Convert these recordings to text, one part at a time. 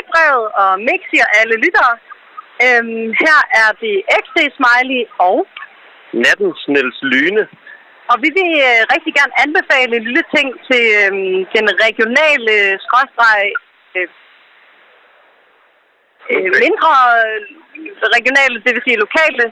brevet og Mixi og alle lyttere. Her er det XD Smiley og Nattens Niels Lyne. Og vi vil rigtig gerne anbefale en lille ting til den regionale mindre regionale, det vil sige lokale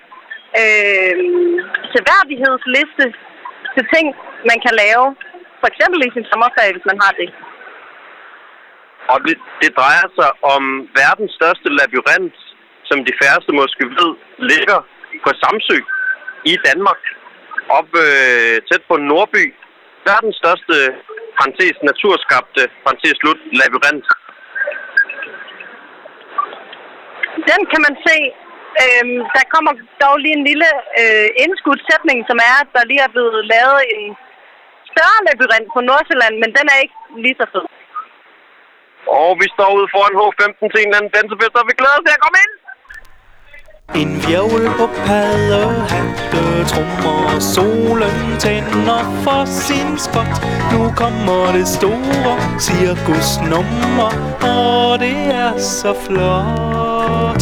seværdighedsliste til ting, man kan lave. For eksempel i sin sommerferie, hvis man har det. Og det drejer sig om verdens største labyrint, som de færreste måske ved, ligger på Samsø i Danmark. Op tæt på Nordby. Verdens største, naturskabte, labyrint. Den kan man se. Der kommer dog lige en lille indskudssætning, som er, at der lige er blevet lavet en større labyrint på Nordsjælland, men den er ikke lige så fed. Og vi står ude foran H15 til en eller anden dansefest, og vi glæder os til at komme ind! En hvirvel på paddehatte trommer, solen tænder for sin spot. Nu kommer det store cirkusnummer, og det er så flot.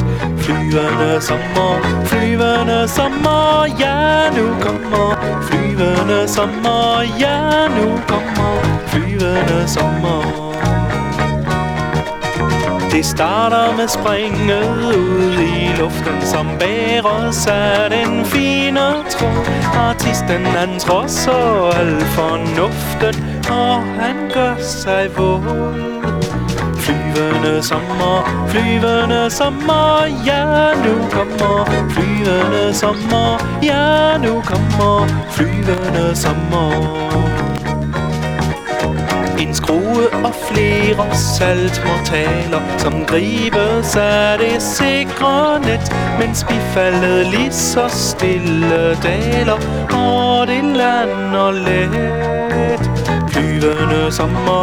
Flyvende sommer, ja nu kommer. Flyvende sommer, ja nu kommer. Flyvende sommer. Det starter med springet ud i luften, som bærer sig den fine tråd. Artisten han trodser al fornuften, og han gør sig våd. Flyvende sommer, ja nu kommer. Flyvende sommer, ja nu kommer. Flyvende sommer. En skrue og flere saltmortaler, som gribes af det sikre net, mens bifaldet lige så stille daler, og det lander let. Flyvende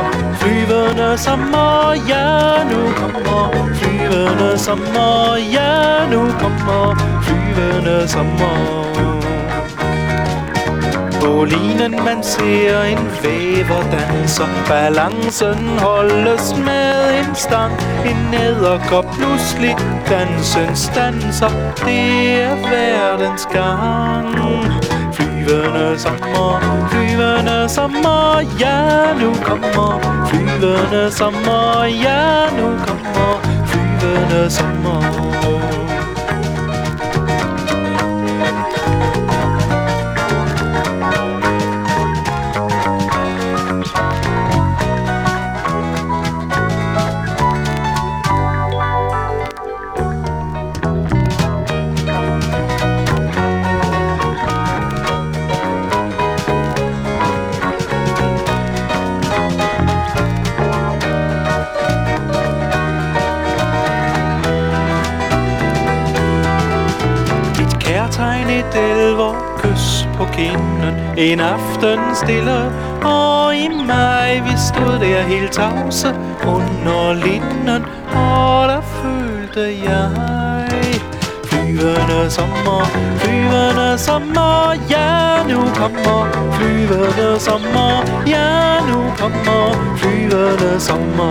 sommer, ja nu kommer. Flyvende sommer, ja nu kommer. Flyvende sommer. På linen man ser en væverdanser. Balancen holdes med en stang. En edderkop pludselig dansen stanser. Det er verdens gang. Flyvende sommer, ja nu kommer. Flyvende sommer, ja nu kommer. Flyvende sommer. Et elverkys på kinden. En aften stille, og i maj vi stod der helt tavse under linden, og der følte jeg flyvende sommer, ja nu kommer. Flyvende sommer, ja nu kommer. Flyvende sommer.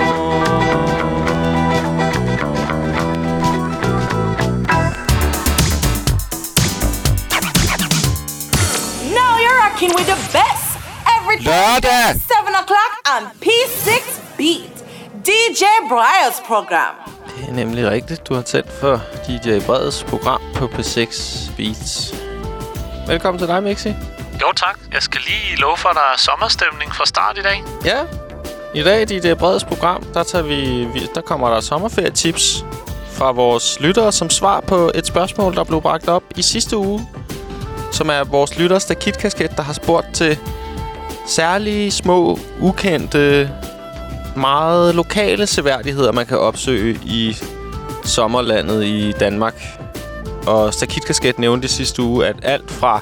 With the best every day 7 o'clock on P6 Beat, DJ Breyers program. Det er nemlig rigtigt. Du har tændt for DJ Breyers program på P6 Beats. Velkommen til dig, Mixi. Jo tak. Jeg skal lige love for, at der er sommerstemning fra start i dag. Ja. I dag i DJ Breyers program, der kommer der sommerferietips fra vores lyttere som svar på et spørgsmål, der blev bragt op i sidste uge, som er vores lytter Stakit-kasket, der har spurgt til særlige, små, ukendte, meget lokale seværdigheder, man kan opsøge i sommerlandet i Danmark. Og Stakit-kasket nævnte i sidste uge, at alt fra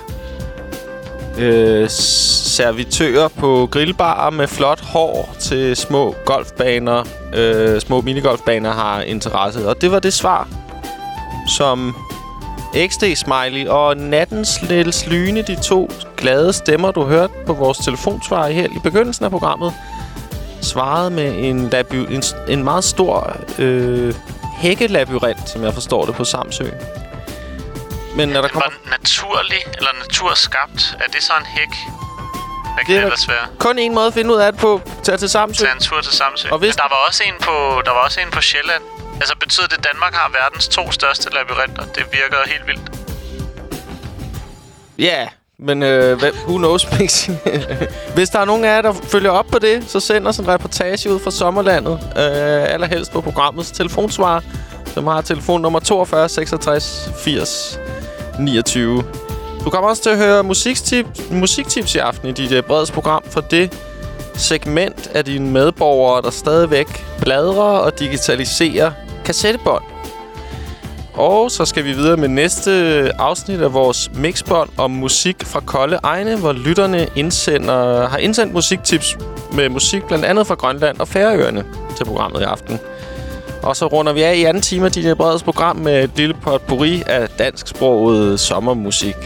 servitører på grillbarer med flot hår til små golfbaner, små minigolfbaner har interesse. Og det var det svar, som XD Smiley og Nattens Niels Lyne, de to glade stemmer, du hørte på vores telefonsvar her i begyndelsen af programmet, svaret med en meget stor hækkelabyrint, som jeg forstår det, på Samsø. Men når der kommer... Var naturlig eller naturskabt? Er det så en hæk? Hvad kan det ellers være? Kun en måde at finde ud af det på. Tage til Samsø. Tage en tur til Samsø. Og hvis... der var også en på Sjælland. Altså betyder det, at Danmark har verdens 2 største labyrinter? Det virker helt vildt. Ja, men who knows, Pixie? Hvis der er nogen af jer, der følger op på det, så send os en reportage ud fra sommerlandet. Allerhelst på programmets telefonsvarer, som har telefonnummer 42 66 80 29. Du kommer også til at høre musiktips i aften i DJ Breds program, for det segment af dine medborgere, der stadigvæk bladrer og digitaliserer kassettebånd. Og så skal vi videre med næste afsnit af vores mixbånd om musik fra kolde egne, hvor lytterne har indsendt musiktips med musik blandt andet fra Grønland og Færøerne til programmet i aften. Og så runder vi af i anden time af DJ Breds program med et lille potpourri af dansksproget sommermusik.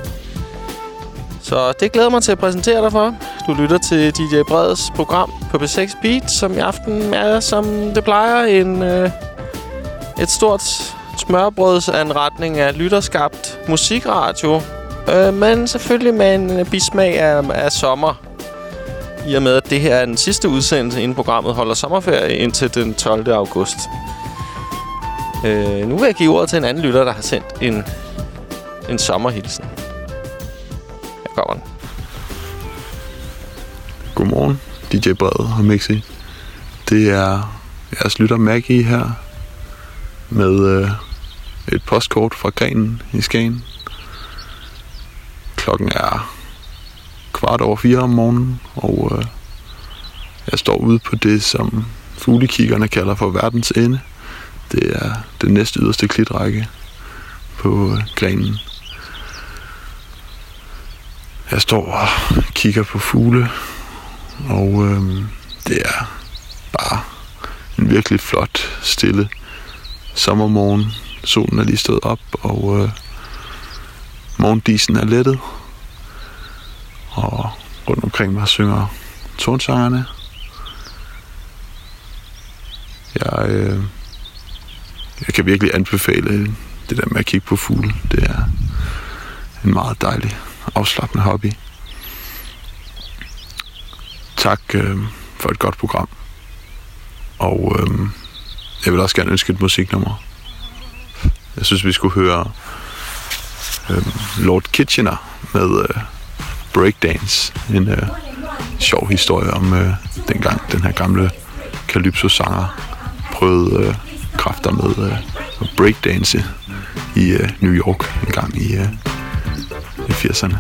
Så det glæder mig til at præsentere dig for. Du lytter til DJ Breds program på B6 Beat, som i aften er, som det plejer, et stort smørbrødsanretning af lytterskabt musikradio. Men selvfølgelig med en bismag af sommer. I og med, at det her er den sidste udsendelse, inden programmet holder sommerferie indtil den 12. august. Nu vil jeg give ordet til en anden lytter, der har sendt en sommerhilsen. Her kommer den. Godmorgen, DJ Brede og Mixi. Det er jeres lytter Maggie her med et postkort fra Grenen i Skagen. Klokken er 4:15 om morgenen, og jeg står ude på det, som fuglekiggerne kalder for verdens ende. Det er den næst yderste klitrække på Grenen. Jeg står og kigger på fugle, og det er bare en virkelig flot, stille sommermorgen. Solen er lige stået op, og morgendisen er lettet. Og rundt omkring mig synger tornsangerne. Jeg kan virkelig anbefale det der med at kigge på fugle. Det er en meget dejlig, afslappende hobby. Tak for et godt program. Og jeg vil også gerne ønske et musiknummer. Jeg synes, vi skulle høre Lord Kitchener med Breakdance. En sjov historie om dengang den her gamle Calypso-sanger prøvede kræfter med at breakdance i New York en gang i 80'erne.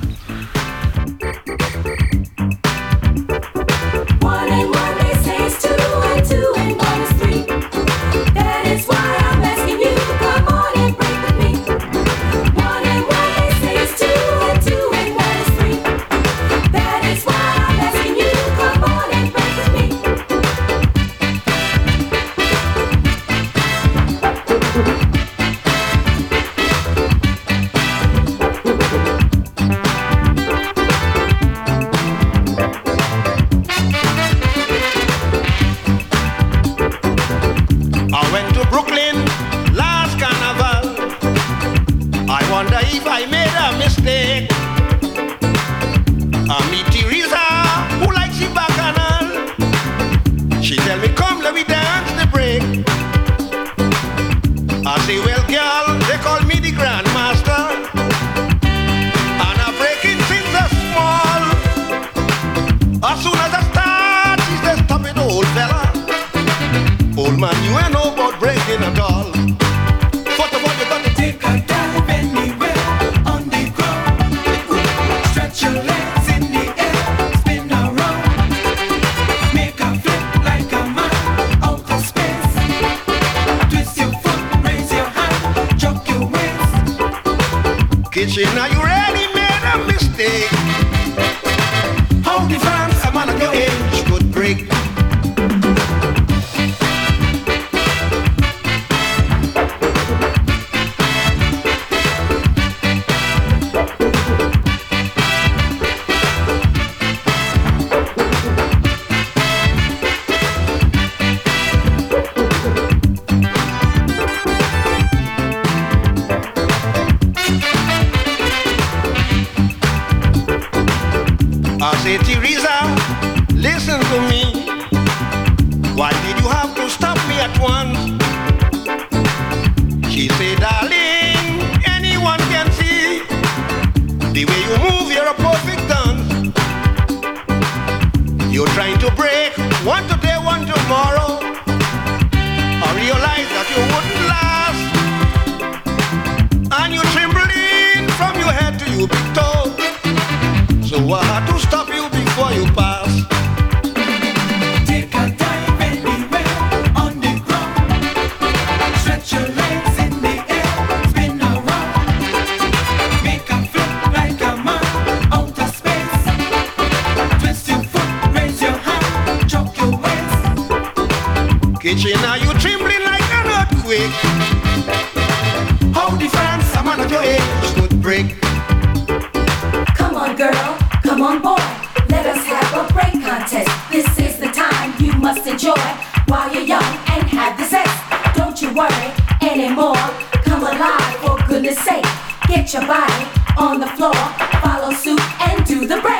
Kitchen, are you trembling like an earthquake? How the fans, a man of your age could break? Come on, girl, come on, boy. Let us have a break contest. This is the time you must enjoy while you're young and have the sex. Don't you worry anymore. Come alive, for goodness sake. Get your body on the floor. Follow suit and do the break.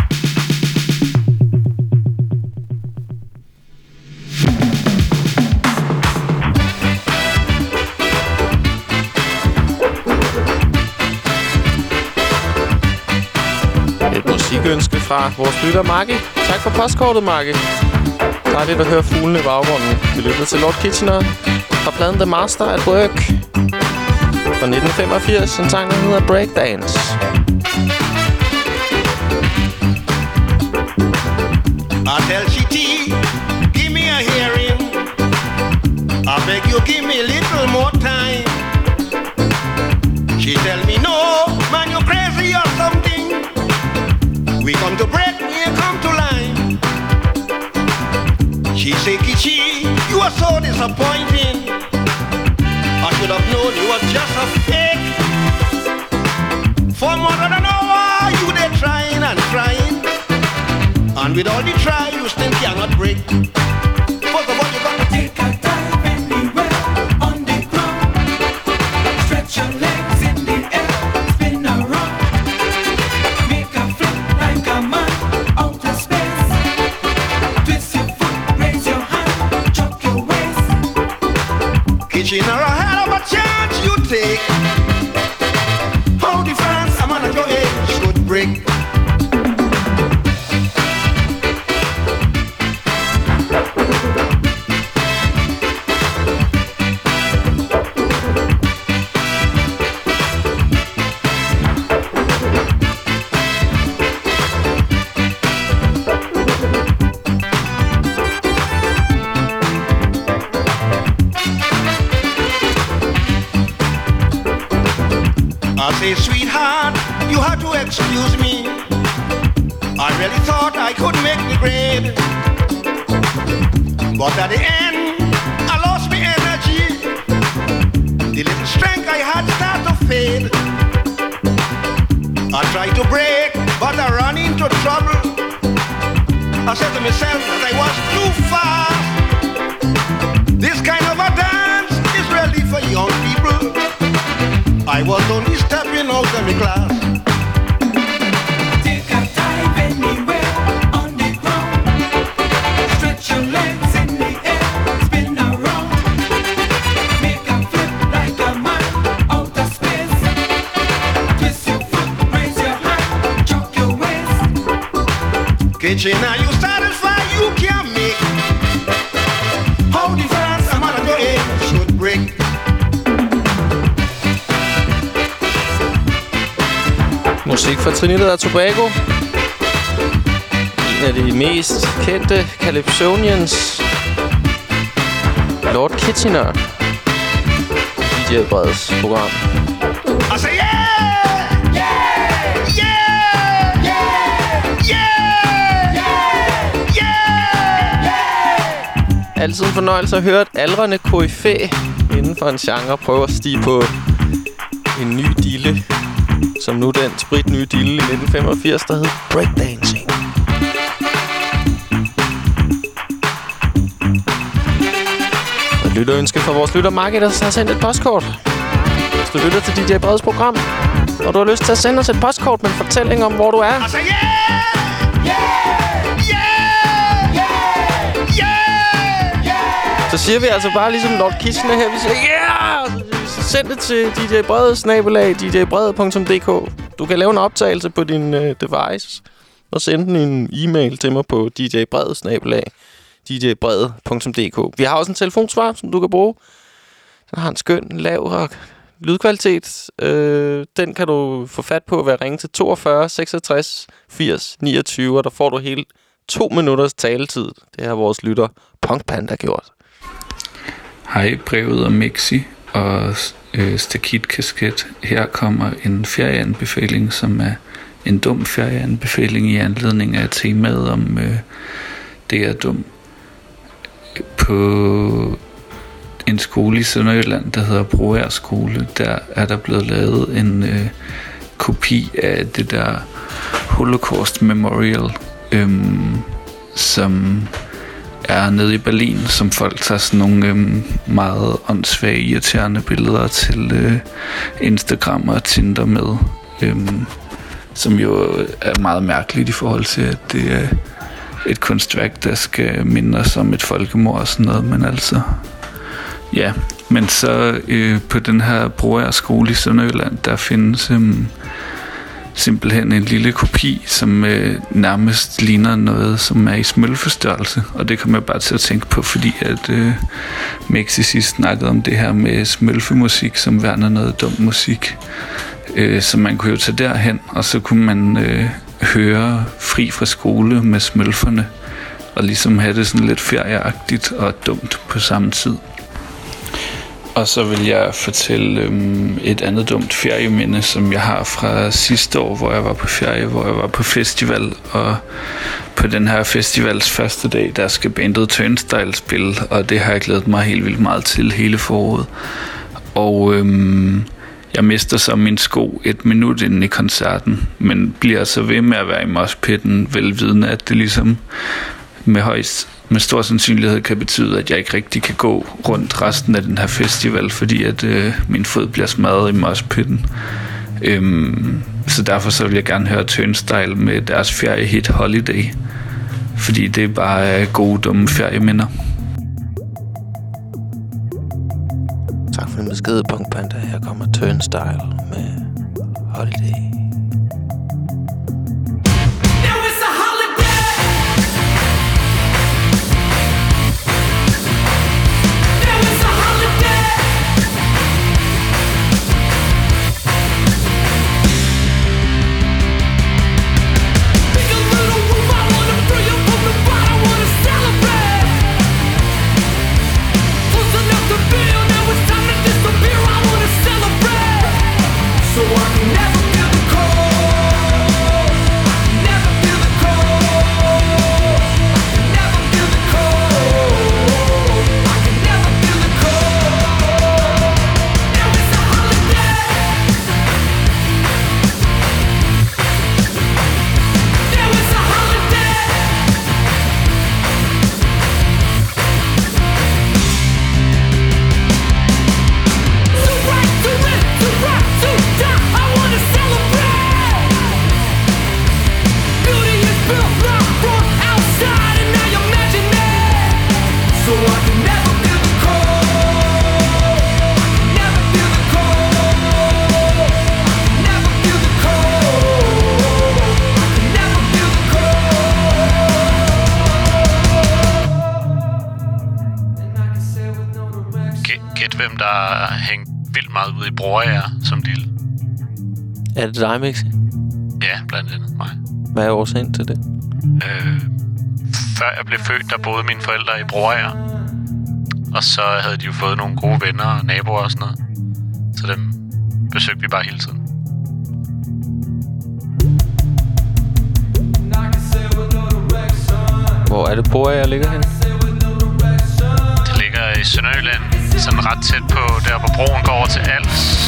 Et musikønske fra vores lytter Maggie. Tak for postkortet, Maggie. Dejligt at høre fuglene i baggrunden. Vi lytter til Lord Kitchener fra pladen The Master at Work fra 1985. En sang, der hedder Breakdance. I tell Chitty, give me a hearing. I beg you, give me a little more time. She tell me, no, man, you're crazy or something. We come to break, we come to line. She say, Kichi, you are so disappointing. I should have known you were just a fake. For more than an hour, you there trying and trying. And with all the try, you still cannot break. First of all, you got to take a dive anywhere on the ground. Stretch your legs in the air, spin around. Make a flip like a man out of space. Twist your foot, raise your hand, chuck your waist. Kitchen or a hell of a chance you take. How the fans, a man at your age could break. I say, sweetheart, you have to excuse me. I really thought I could make the grade, but at the end, I lost my energy. The little strength I had started to fade. I tried to break, but I ran into trouble. I said to myself that I was too fast. This kind of a dance is really for young people. I was only stepping out of the class. Take a dive anywhere on the ground. Stretch your legs in the air, spin around. Make a flip like a man out of space. Twist your foot, raise your hand, chuck your waist. Kitchen, are you satisfied? You can't make. How the fans, a man of your age should break. Musik fra Trinidad og Tobago. En af de mest kendte Calypsonians. Lord Kitchener. DJ Breds program. Altså, yeah! Yeah! Yeah! Yeah! Yeah! Yeah! Altid en fornøjelse at høre et aldrende koryfæ inden for en genre prøve at stige på en ny dille. Som nu den spritnye dille i 1985, der hed Breakdancing. Og et lytterønske fra vores lytter Margit, der har sendt et postkort. Hvis du lytter til DJ Breds program, og du har lyst til at sende os et postkort med en fortælling om, hvor du er. Altså, yeah! Yeah! Yeah! Yeah! Yeah! Så siger vi altså bare ligesom Lord Kitchener her, vi siger yeah! Send det til djbrede@djbrede.dk. Du kan lave en optagelse på din device og sende den en e-mail til mig på djbrede@djbrede.dk. Vi har også en telefonsvar, som du kan bruge. Den har en skøn, lav lydkvalitet. Den kan du få fat på ved at ringe til 42 66 80 29, og der får du hele 2 minutters taletid. Det har vores lytter Punk Panda gjort. Hej, brevet og Mixi og Stakit Kasket. Her kommer en ferieanbefaling, som er en dum ferieanbefaling i anledning af temaet om det er dum. På på en skole i Sønderjylland, der hedder Broager Skole. Der er der blevet lavet en kopi af det der Holocaust Memorial, som er nede i Berlin, som folk tager sådan nogle meget åndssvage, irriterende billeder til Instagram og Tinder med, som jo er meget mærkeligt i forhold til, at det er et kunstværk, der skal minde os om et folkemord og sådan noget, men altså, ja. Men så på den her Broager Skole i Sønderjylland, der findes simpelthen en lille kopi, som nærmest ligner noget, som er i smølfestørrelse. Og det kommer jeg bare til at tænke på, fordi at Mexi sidst snakkede om det her med smølfemusik, som værner noget dum musik. Så man kunne jo tage derhen, og så kunne man høre Fri fra skole med smølferne, og ligesom have det sådan lidt ferieagtigt og dumt på samme tid. Og så vil jeg fortælle et andet dumt ferieminde, som jeg har fra sidste år, hvor jeg var på ferie, hvor jeg var på festival. Og på den her festivals første dag, der skal bandet Turnstile spille, og det har jeg glædet mig helt vildt meget til hele foråret. Og jeg mister så min sko 1 minut inden i koncerten, men bliver så ved med at være i moshpitten, velvidende, at det ligesom med stor sandsynlighed kan betyde, at jeg ikke rigtig kan gå rundt resten af den her festival, fordi at min fod bliver smadret i moshpitten. Så derfor så vil jeg gerne høre Turnstile med deres feriehit Holiday, fordi det er bare gode, dumme ferieminder. Tak for den besked, Punk Panda. Her kommer Turnstile med Holiday. Hvem der har hængt vildt meget ude i Broager som lille. Er det dig, Mixi? Ja, blandt andet mig. Hvad er årsagen til det? Før jeg blev født, der boede mine forældre i Broager. Og så havde de jo fået nogle gode venner og naboer og sådan noget. Så dem besøgte vi bare hele tiden. Hvor er det Broager ligger hen? Det ligger i Sønderjylland. Sådan ret tæt på der, hvor broen går over til Als.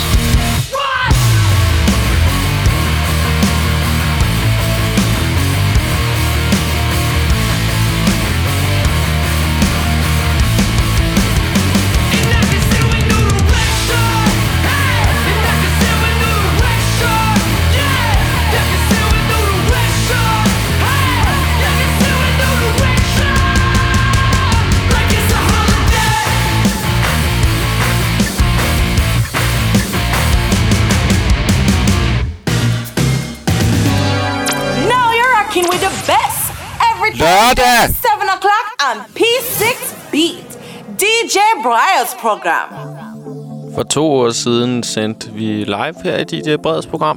Lørdag 7 o'clock on P6 Beat, DJ Breyers program. For 2 år siden sendte vi live her i DJ Breyers program,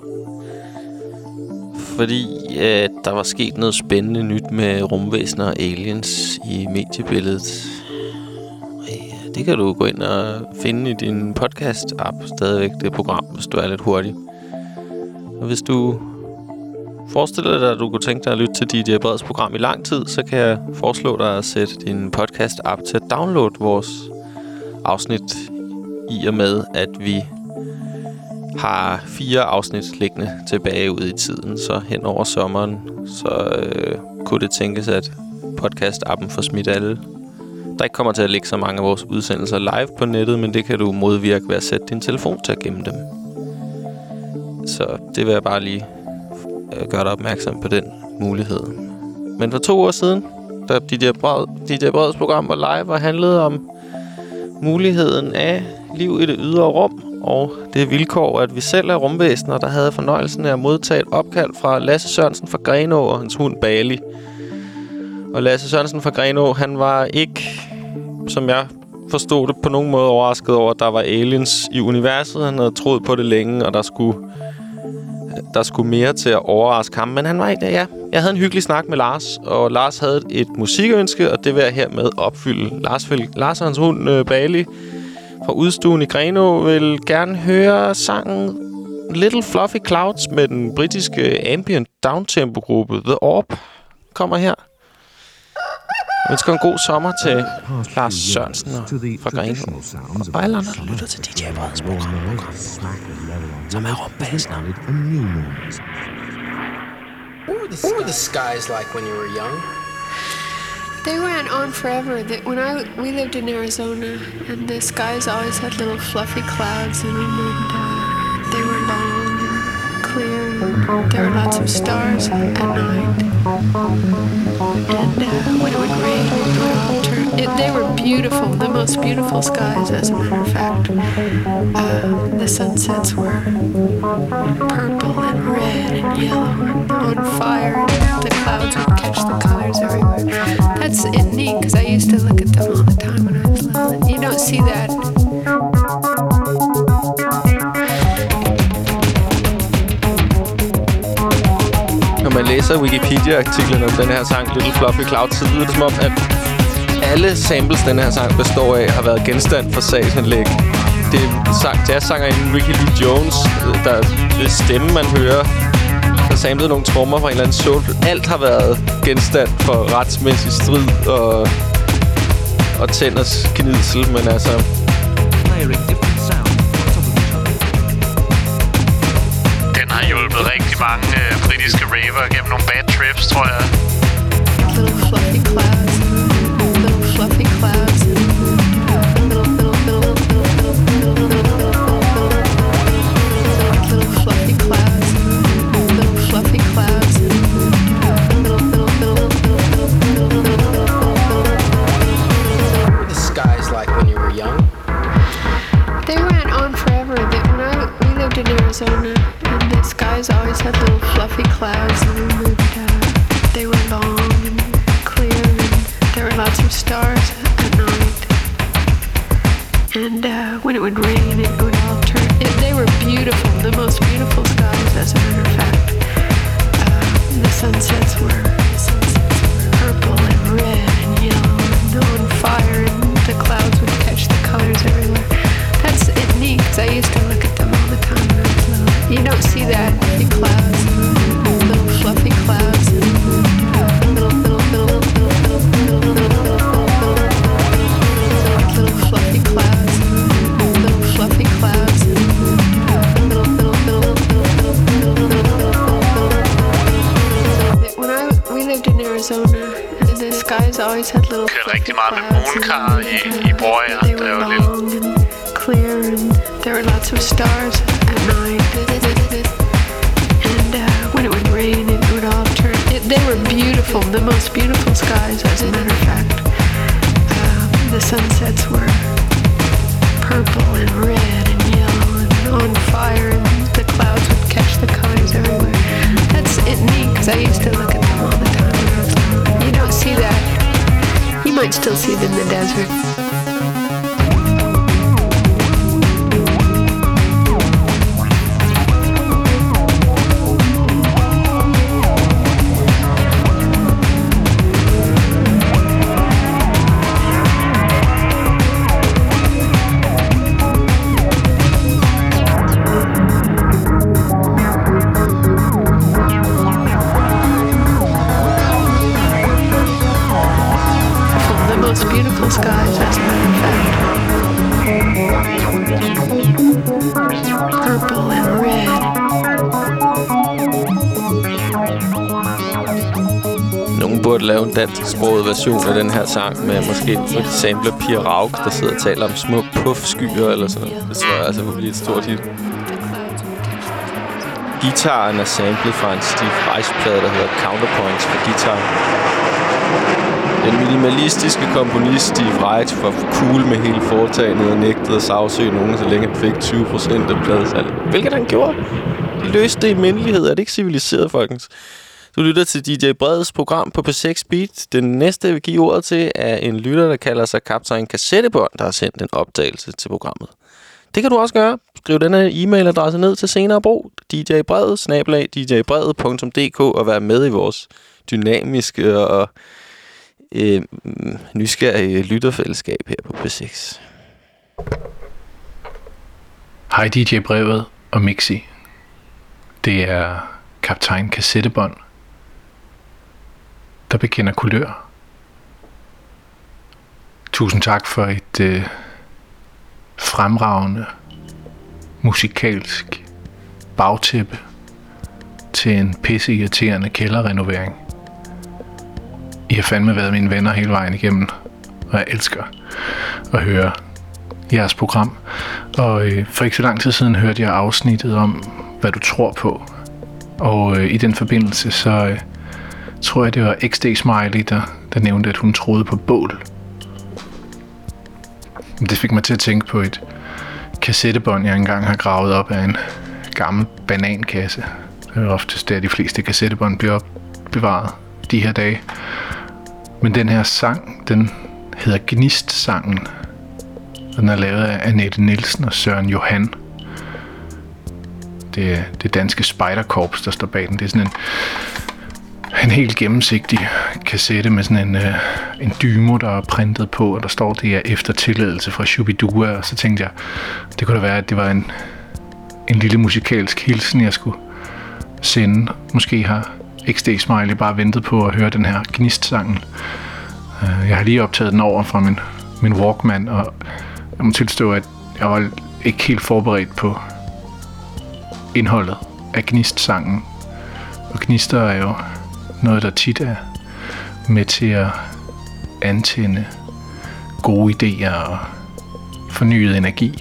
fordi der var sket noget spændende nyt med rumvæsener og aliens i mediebilledet. Det kan du gå ind og finde i din podcast-app stadigvæk, det program, hvis du er lidt hurtig. Og hvis du forestiller dig, at du kunne tænke dig at lytte til DJ Breds program i lang tid, så kan jeg foreslå dig at sætte din podcast-app til at downloade vores afsnit, i og med, at vi har 4 afsnit liggende tilbage ude i tiden. Så hen over sommeren, så kunne det tænkes, at podcast-appen får smidt alle. Der ikke kommer til at ligge så mange af vores udsendelser live på nettet, men det kan du modvirke ved at sætte din telefon til at gemme dem. Så det vil jeg bare lige gøre dig opmærksom på den mulighed. Men for 2 år siden, da DJ Breds program var live og handlede om muligheden af liv i det ydre rum, og det vilkår, at vi selv er rumvæsener, der havde fornøjelsen af at modtage et opkald fra Lasse Sørensen fra Grenaa og hans hund Bali. Og Lasse Sørensen fra Grenaa, han var ikke, som jeg forstod det, på nogen måde overrasket over, at der var aliens i universet. Han havde troet på det længe, og der skulle mere til at overraske ham. Men han var ikke der, ja. Jeg havde en hyggelig snak med Lars, og Lars havde et musikønske, og det vil jeg hermed opfylde. Lars og hans hund Bali fra udstuen i Grenaa vil gerne høre sangen Little Fluffy Clouds med den britiske ambient downtempo-gruppe The Orb. Kommer her. Jeg ønsker en god sommer til Lars Sørensen fra Grenaa. Og alle andre, der lytter til DJ Breds program, som er rumvæsener. What were the skies like when you were young? They went on forever. We lived in Arizona, and the skies always had little fluffy clouds in them, and they were long and clear. And there were lots of stars at night. And when it would rain, it would all turn. They were beautiful, the most beautiful skies, as a matter of fact. The sunsets were purple and red and yellow and on fire, and the clouds would catch the colors everywhere. That's neat, because I used to look at them all the time when I was little. You don't see that. Når man læser Wikipedia-artiklen om den her sang, Little Fluffy Clouds, så lyder det som om, at alle samples, den her sang består af, har været genstand for sagsanlæg. Det er jazzsangeren Ricky Lee Jones, der ved stemme, man hører, der samlede nogle trommer fra en eller anden soul. Alt har været genstand for retsmæssig strid og tænders gnidsel, men altså... Den har hjulpet rigtig mange britiske raver gennem nogle bad trips, tror jeg. Little fluffy clouds, little fluffy clouds, little fluffy clouds, little fluffy clouds. What were the skies like when you were young? They went on forever. We lived in Arizona, and the skies always had little fluffy clouds in them, and they were long and clear, and there were lots of stars at night. And when it would rain, it would all turn. They were beautiful, the most beautiful skies, as a matter of fact. The sunsets were purple and red and yellow and on fire, and the clouds would catch the colors everywhere. That's neat, because I used to look at them all the time when I was little. You don't see that in clouds, little fluffy clouds, little fluffy clouds, little fluffy clouds. We lived in Arizona, and the skies always had little fluffy clouds. They were long and clear, and there were lots of stars at night. And when it would rain, it would all turn. They were beautiful, the most beautiful skies, as a matter of fact. The sunsets were purple and red and yellow and on fire, and the clouds would catch the colors everywhere. That's neat, because I used to look at them all the time when I was little. You don't see that. You might still see it in the desert. as a matter of fact. Purple and red. Nogen burde lave en dansksproget version af den her sang med måske et sample Pia Rauk, der sidder og taler om små puffskyer eller sådan noget. Det tror jeg altså kunne blive et stort hit. Gitaren er samlet fra en Steve Reich-plade, der hedder Counterpoints for guitar. Den minimalistiske komponist Steve Reich var cool med hele foretagendet og nægtede at sagsøge nogen, så længe han fik 20% af pladesalget. Hvilket han gjorde. De løste det i mindelighed. Er det ikke civiliseret, folkens? Du lytter til DJ Breds program på P6 Beat. Den næste, jeg vil give ordet til, er en lytter, der kalder sig Kaptajn Kassettebånd, der har sendt en opdagelse til programmet. Det kan du også gøre. Skriv denne e-mailadresse ned til senere brug. djbredet@djbredet.dk og vær med i vores dynamiske og nysgerrige lytterfællesskab her på P6. Hej DJ Brevet og Mixi. Det er Kaptajn Kassettebånd, der bekender kulør. Tusind tak for et fremragende musikalsk bagtæppe til en pisseirriterende kælderrenovering. I har fandme været mine venner hele vejen igennem, og jeg elsker at høre jeres program. Og for ikke så lang tid siden hørte jeg afsnittet om, hvad du tror på. Og i den forbindelse, så tror jeg, det var XD Smiley, der nævnte, at hun troede på bål. Det fik mig til at tænke på et kassettebånd, jeg engang har gravet op af en gammel banankasse. Det er oftest der, de fleste kassettebånd bliver opbevaret de her dage. Men den her sang, den hedder Gnist-sangen. Den er lavet af Annette Nielsen og Søren Johan. Det er det danske spejderkorps, der står bag den. Det er sådan en helt gennemsigtig kassette med sådan en dymo, der er printet på, og der står, det er efter tilladelse fra Shubidua. Og så tænkte jeg, det kunne da være, at det var en lille musikalsk hilsen, jeg skulle sende. Måske har XD Smiley bare ventet på at høre den her Gnist-sangen. Jeg har lige optaget den over fra min Walkman, og jeg må tilstå, at jeg var ikke helt forberedt på indholdet af Gnist-sangen. Og gnister er jo noget, der tit er med til at antænde gode idéer og fornyet energi.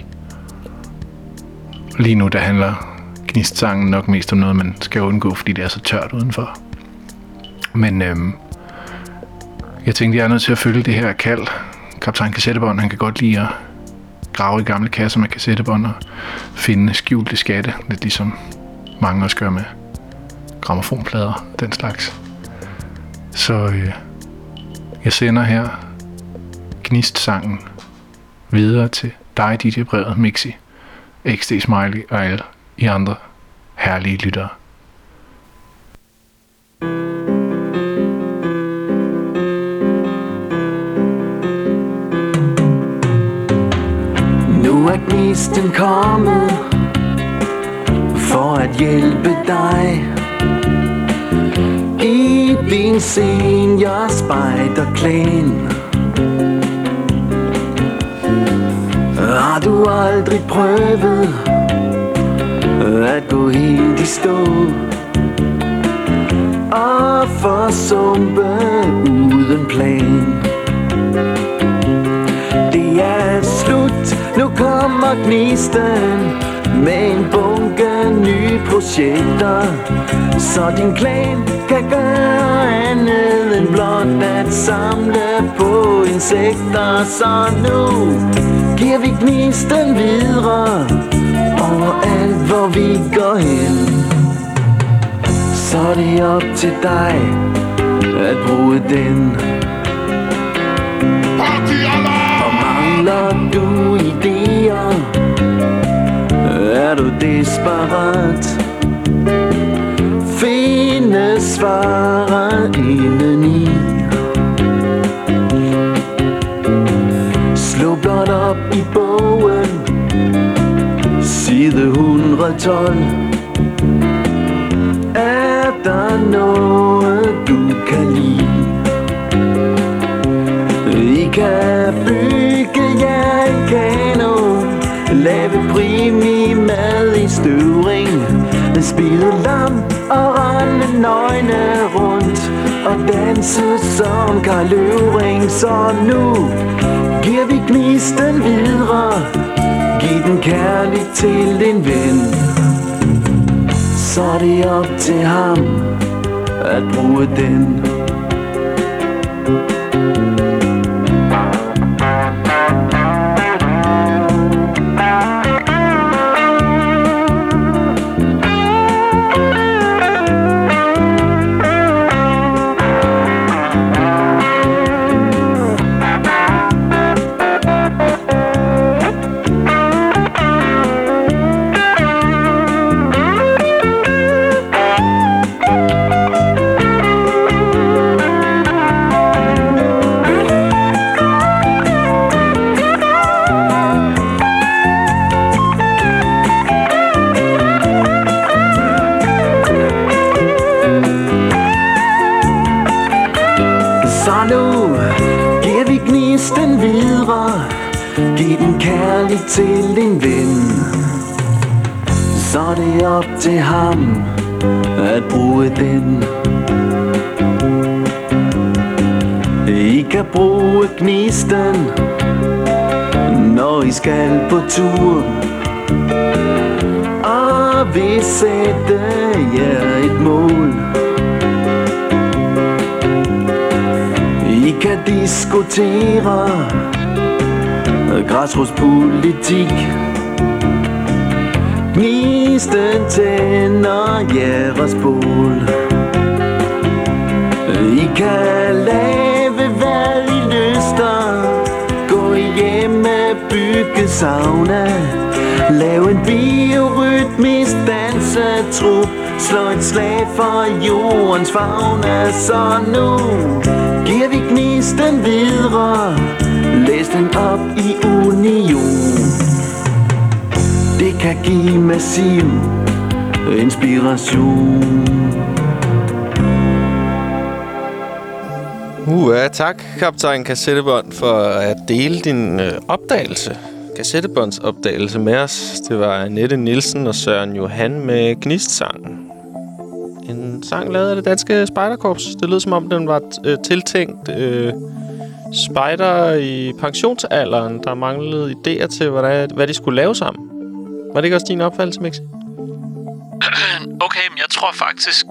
Lige nu, der handler Gnist-sangen nok mest om noget, man skal undgå, fordi det er så tørt udenfor. Men jeg tænkte, jeg er nødt til at følge det her kald. Kaptajn Kassettebånd, han kan godt lide at grave i gamle kasser med kassettebånd og finde skjulte skatte, lidt ligesom mange også gør med grammofonplader, den slags. Så jeg sender her Gnist-sangen videre til dig, DJ Brevet, Mixi, XD Smiley og alle I andre herlige lyttere. Nu er gnisten kommet for at hjælpe dig i din senior spejderklæn. Har du aldrig prøvet at gå helt i stå og forsumpe uden plan? Det er slut, nu kommer gnisten med en bunke nye projekter, så din klan kan gøre andet end blot at samle på insekter. Så nu giver vi gnisten videre overalt, hvor vi går hen. Så er det op til dig at bruge den. Og mangler du idéer, er du desperat, finde svaret indeni. Slå blot op i bogen, side 112. Er der noget du kan lide? I kan bygge lave primi mad i støvring, spille lam og rende nøgne rundt og danse som Karl Løvring. Så nu giver vi gnisten videre, giv den kærligt til din ven. Så er det op til ham at bruge den. Til din ven, så er det op til ham at bruge den. I kan bruge gnisten, når I skal på tur, og vi sætte jer et mål. I kan diskutere græsrodspolitik, gnisten tænder jeres bål. I kan lave valglyster, gå hjem og bygge sauna, lave en biorytmisk dansetrup, slå et slag for jordens fauna. Så nu giver vi gnisten videre, læs den op i union. Det kan give massiv inspiration. Ja, tak, kaptajn Kassettebånd, for at dele din opdagelse. Kassettebåndsopdagelse med os. Det var Annette Nielsen og Søren Johan med Gnistsangen. En sang lavet af det danske spejderkorps. Det lød som om, den var tiltænkt spejder i pensionsalderen, der manglede idéer til, hvad de skulle lave sammen. Var det ikke også din opfattelse, Mixi? Okay, men jeg tror faktisk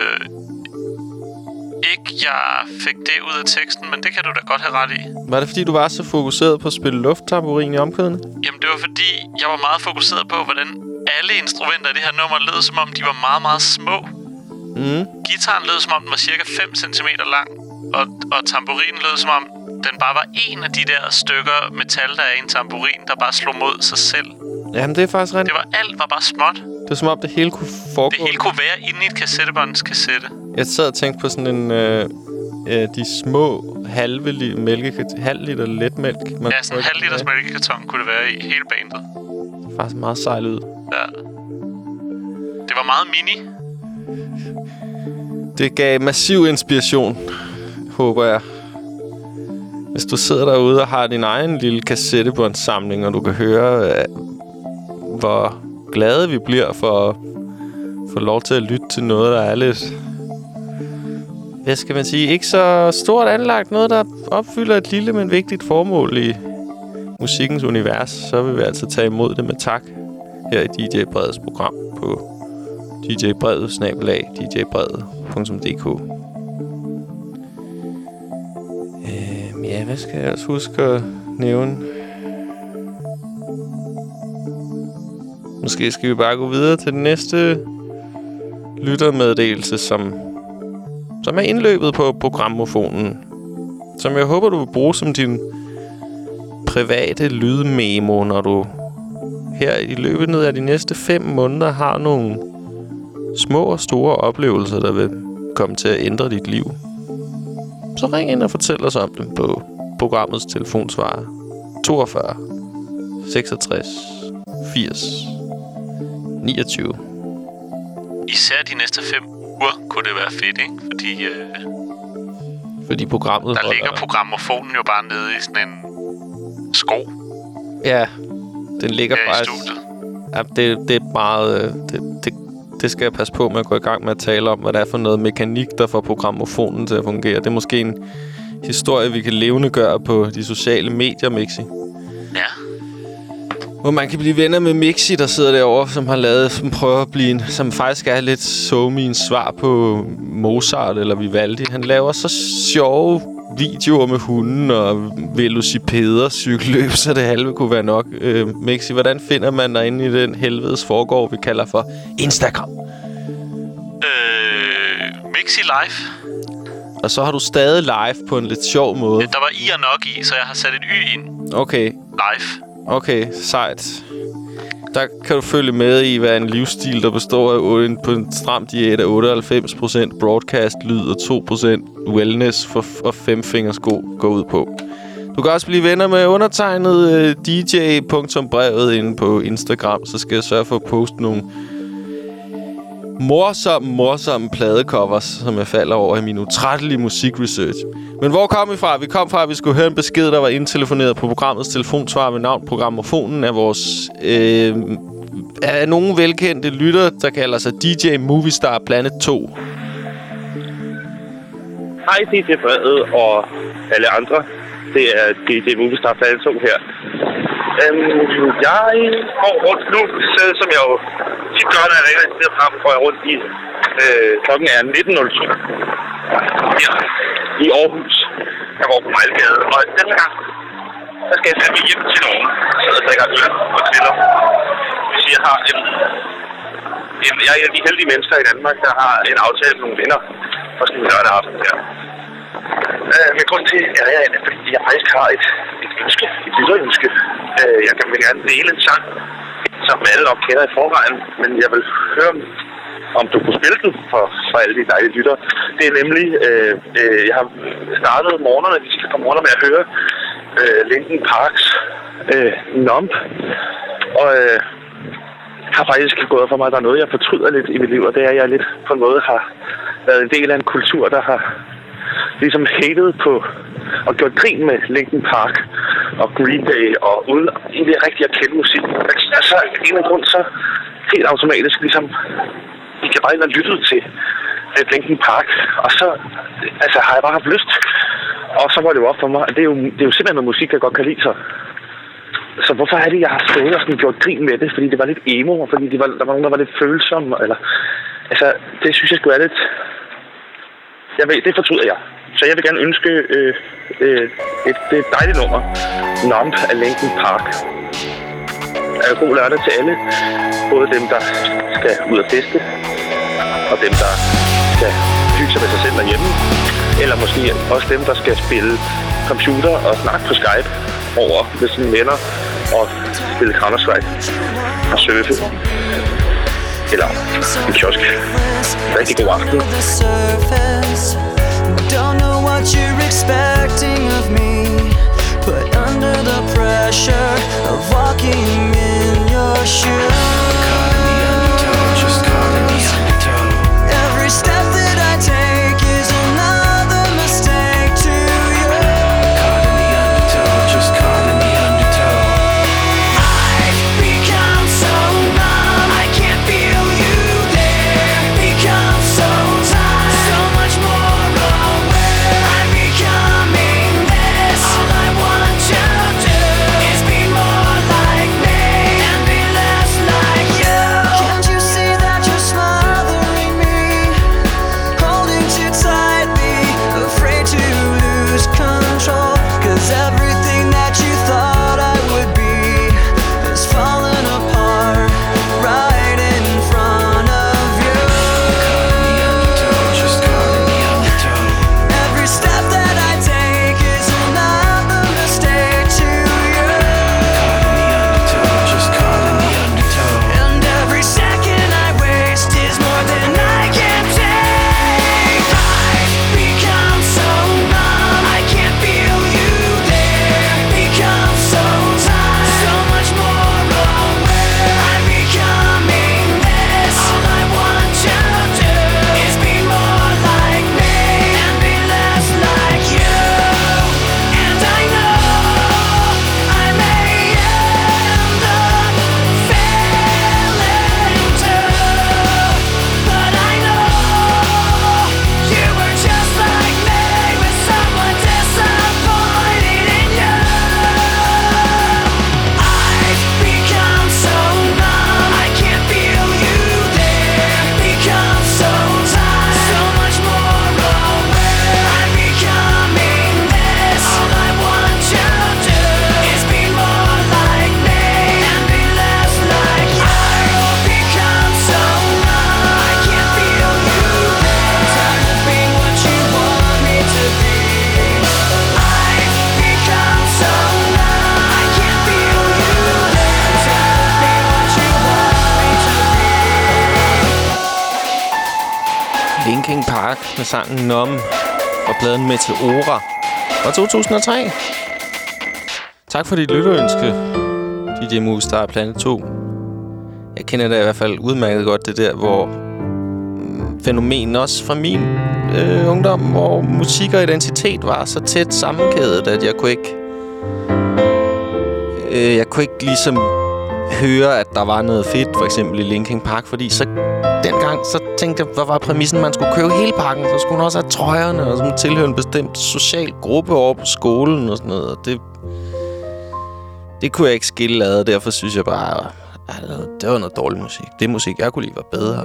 ikke, jeg fik det ud af teksten, men det kan du da godt have ret i. Var det fordi, du var så fokuseret på at spille lufttamburin i omkvædene? Jamen, det var fordi, jeg var meget fokuseret på, hvordan alle instrumenter i det her nummer lød, som om de var meget, meget små. Gitaren lød, som om den var cirka 5 cm lang, og tamburinen lød, som om den bare var en af de der stykker metal, der er i en tamburin, der bare slog mod sig selv. Jamen, det er faktisk rent. Alt var bare småt. Det var som om, det hele kunne foregå. Det hele kunne være inde i et kassettebåndskassette. Jeg sad og tænkte på sådan en... de små halv liter letmælk. Ja, sådan en halv liters mælkekarton kunne det være i hele bandet. Det er faktisk meget sejl ud. Ja. Det var meget mini. Det gav massiv inspiration, håber jeg. Hvis du sidder derude og har din egen lille kassettebåndssamling, og du kan høre, hvor glade vi bliver for at få lov til at lytte til noget, der er lidt... Hvad skal man sige? Ikke så stort anlagt. Noget, der opfylder et lille, men vigtigt formål i musikkens univers. Så vil vi altså tage imod det med tak her i DJ Breds program på djbredet@djbredet.dk. Ja, hvad skal jeg også huske at nævne? Måske skal vi bare gå videre til den næste lyttermeddelelse, som er indløbet på programmofonen. Som jeg håber, du vil bruge som din private lydmemo, når du her i løbet af de næste 5 måneder har nogle små og store oplevelser, der vil komme til at ændre dit liv. Så ring ind og fortæl os om dem på programmets telefonsvarer 42 66 80 29. Især de næste 5 uger kunne det være fedt, ikke? Fordi programmet... Der ligger programmofonen jo bare nede i sådan en sko. Ja, Den ligger faktisk... Ja, det er meget... Det skal jeg passe på med at gå i gang med at tale om, hvad det er for noget mekanik, der får programmofonen til at fungere. Det er måske en historie, vi kan levendegøre på de sociale medier, Mixi. Ja. Hvor man kan blive venner med Mixi, der sidder derovre, som prøver at blive som faktisk er lidt Somins svar på Mozart eller Vivaldi. Han laver så sjove videoer med hunden og velocipeder, cykelløb, så det halve kunne være nok. Mixi, hvordan finder man dig inde i den helvedes foregår, vi kalder for Instagram? Mixi Live. Og så har du stadig live på en lidt sjov måde. Der var i og nok i, så jeg har sat et y ind. Okay. Live. Okay, sejt. Der kan du følge med i, hvad en livsstil, der består af på en stram diæt af 98% broadcast-lyd og 2% wellness og 5-fingersko går ud på. Du kan også blive venner med undertegnet dj.brevet inde på Instagram, så skal jeg sørge for at poste nogle morsomme pladecovers, som jeg falder over i min utrættelige musikresearch. Men hvor kom vi fra? Vi kom fra, at vi skulle høre en besked, der var indtelefoneret på programmets telefonsvar med navn Programmofonen af vores af nogle velkendte lytter, der kalder sig DJ Movistar Planet 2. Hej DJ Brevet og alle andre. Det er DJ Movistar Planet 2 her. Jeg går rundt nu, som jeg jo tit gør, når jeg ringer et frem, går jeg rundt i. Klokken er 19.02 her i Aarhus. Jeg går på Mejlgade, og denne gang, så skal jeg fandme hjem til nogen, så jeg drikker øl og tæller. Hvis jeg har jeg er en af de heldige mennesker i Danmark, der har en aftale med nogle venner for sådan en lørdag aften her. Men grund til, at jeg er fordi jeg faktisk har et ønske, et lytterønske. Jeg vil gerne dele en sang, som alle nok kender i forvejen, men jeg vil høre, om du kunne spille den for alle de dejlige lyttere. Det er nemlig, jeg har startet morgenerne, de sidste par morgener med at høre Linkin Parks Numb, og har faktisk gået for mig, at der er noget, jeg fortryder lidt i mit liv, og det er, at jeg lidt på en måde har været en del af en kultur, der har ligesom hated på og gjort grin med Linkin Park og Green Day, og uden egentlig rigtig at kende musik. Altså, en eller anden grund, så helt automatisk ligesom, I kan bare ind og lytte til Linkin Park, og så altså, har jeg bare haft lyst. Og så var det jo op for mig, at det er jo simpelthen noget musik, jeg godt kan lide sig. Så hvorfor er det, jeg har stået og sådan gjort grin med det? Fordi det var lidt emo, og fordi der var nogen, der var lidt følsomme, eller... Altså, det synes jeg skulle være lidt... Jeg ved, det fortryder jeg. Så jeg vil gerne ønske et dejligt nummer. Numb af Linkin Park. God lørdag til alle. Både dem, der skal ud og feste, og dem, der skal hygge sig med sig selv derhjemme. Eller måske også dem, der skal spille computer og snakke på Skype over med sine venner og spille Counter-Strike og surfe. Eller en kiosk. Rigtig god aften. Don't know what you're expecting of me, but under the pressure of walking in your shoes, caught in the undertow, just caught in the undertow. Every step that I take is another mistake to you. Caught in the undertow, just caught in the undertow. I've become so numb, I can't feel you there. Become so tired, so much more. All I want to do is be more like me and be less like Linkin Park med sangen Numb fra pladen Meteora fra 2003. Tak for dit lytterønske, DJ Movistar Planet 2. Jeg kender det i hvert fald udmærket godt, det der, hvor fænomen også fra min ungdom, hvor musik og identitet var så tæt sammenkædet, at jeg kunne ikke ligesom høre, at der var noget fedt, for eksempel i Linkin Park, fordi så dengang, så tænkte jeg, hvad var præmissen? Man skulle købe hele pakken, så skulle man også have trøjerne, og så tilhøre en bestemt social gruppe over på skolen og sådan noget, og det kunne jeg ikke skille ad, derfor synes jeg bare, det var noget dårlig musik. Det musik, jeg kunne lide, var bedre.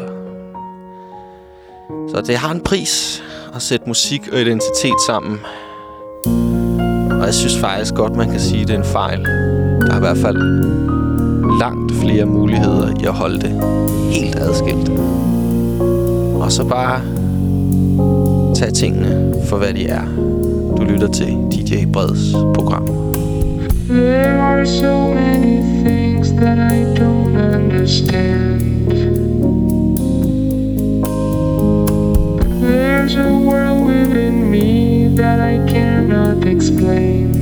Så det har en pris at sætte musik og identitet sammen. Og jeg synes faktisk godt, man kan sige, at det er en fejl. Der er i hvert fald langt flere muligheder i at holde det helt adskilt. Og så bare tage tingene for, hvad de er. Du lytter til DJ Breds program. There are so many things that I don't understand. There's a world within me that I cannot explain.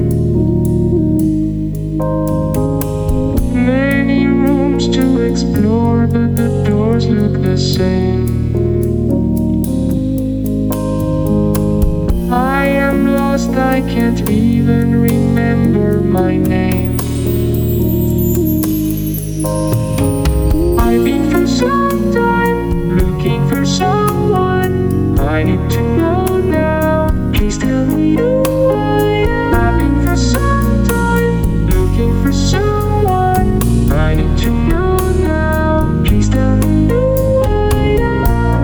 Many rooms to explore, but the doors look the same. I am lost, I can't even remember my name. I've been for some time looking for someone I need to know now. Please tell me who I am. I've been for some time looking for someone I need to know now. Please tell me who I am.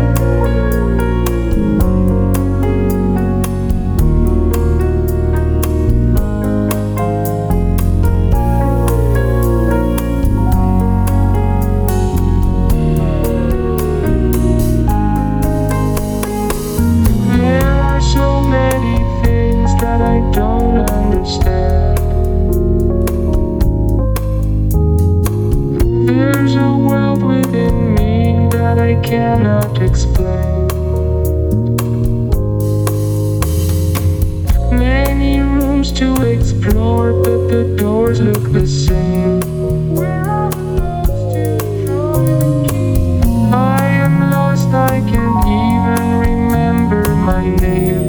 I don't understand. There's a world within me that I cannot explain. Many rooms to explore, but the doors look the same. I am lost, I can't even remember my name.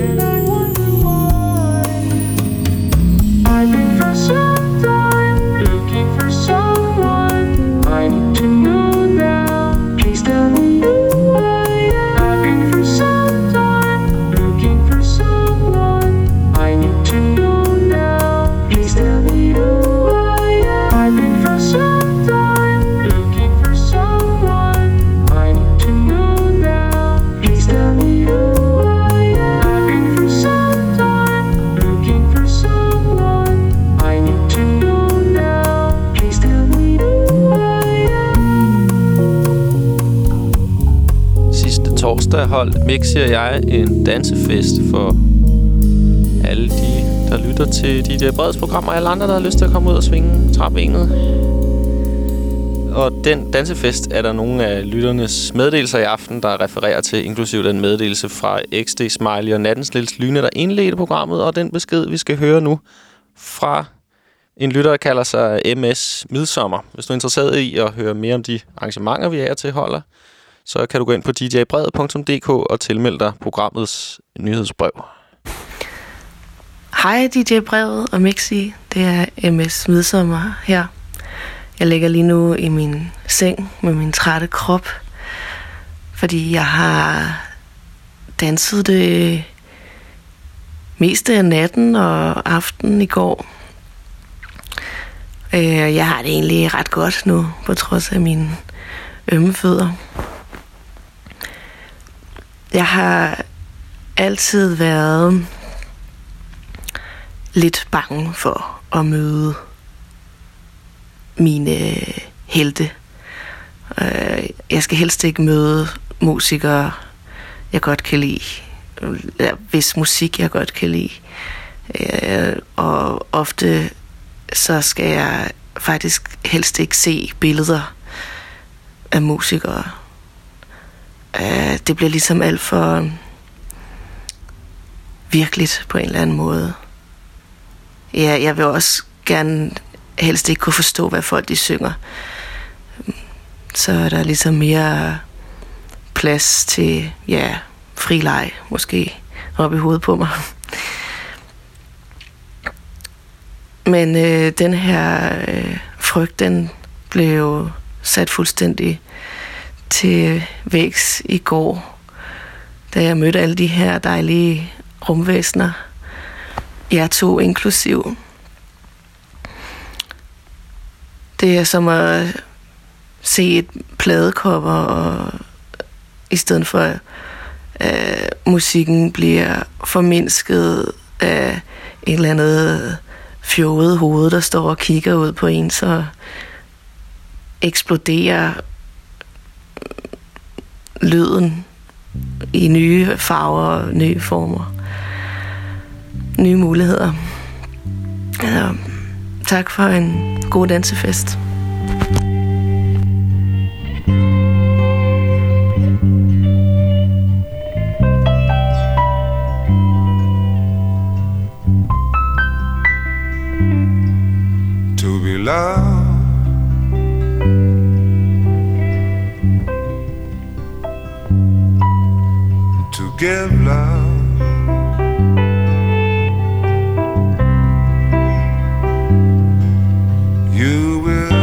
I've been for some time looking for someone I need to know now. Please tell me who I am. I've been for some time looking for someone I need to know now. Please tell me who I am. I've been for some time looking for someone I need to know now. Please tell me who I am. I've been for some time looking for someone I need to know now. Please tell me who I am. Sidste torsdag holdt Mixi og jeg en dansefest for alle de, der lytter til DJ Breds program, og alle andre, der har lyst til at komme ud og svinge trappevinget. Og den dansefest er der nogle af lytternes meddelelser i aften, der refererer til, inklusive den meddelelse fra XD Smiley og Nattens Lille Lyne, der indledte programmet, og den besked, vi skal høre nu fra en lytter, der kalder sig MS Midsommer. Hvis du er interesseret i at høre mere om de arrangementer, vi er til holder, så kan du gå ind på djbred.dk og tilmelde dig programmets nyhedsbrev. Hej DJ Brevet og Mixi, det er MS Midsommer her. Jeg ligger lige nu i min seng med min trætte krop, fordi jeg har danset det meste af natten og aftenen i går. Jeg har det egentlig ret godt nu, på trods af mine ømme fødder. Jeg har altid været lidt bange for at møde mine helte. Jeg skal helst ikke møde musikere, jeg godt kan lide. Hvis musik, jeg godt kan lide. Og ofte så skal jeg faktisk helst ikke se billeder af musikere. det bliver ligesom alt for virkeligt på en eller anden måde. Ja, jeg vil også gerne helst ikke kunne forstå, hvad folk de synger. Så er der ligesom mere plads til, ja, fri leg, måske op i hovedet på mig. Men den her frygt, den blev sat fuldstændig til vægs i går, da jeg mødte alle de her dejlige rumvæsener, jeg to inklusiv. Det er som at se et pladecover, og i stedet for musikken bliver formindsket af et eller andet fjollet hoved, der står og kigger ud på en, så eksploderer lyden i nye farver, nye former, nye muligheder. Tak for en god dansefest. To be loved, to give love, you will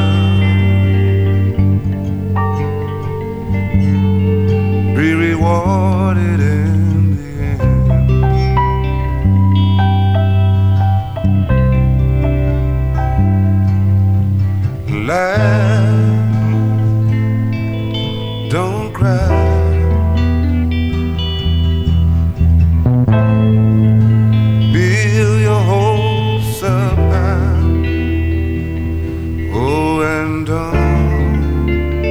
be rewarded in the end. Laugh, don't cry. Build your hopes up high. Oh, and don't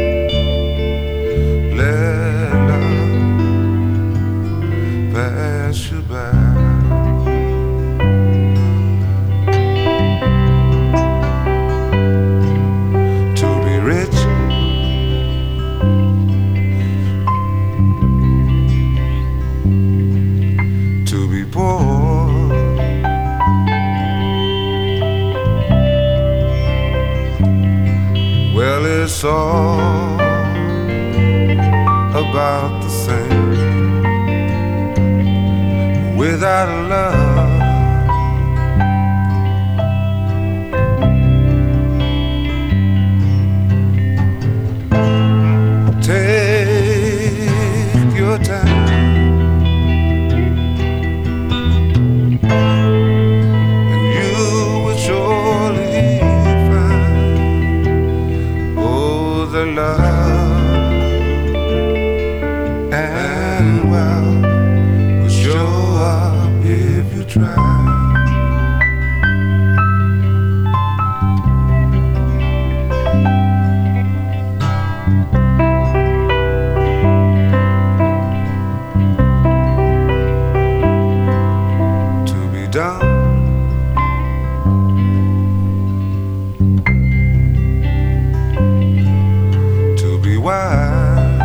let love pass you by. To be rich, to be poor, well, it's all about the same. Without love, take your time. And you will surely find, oh, the love and well will show up if you try. To be done, to be wise,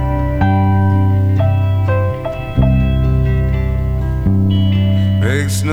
makes no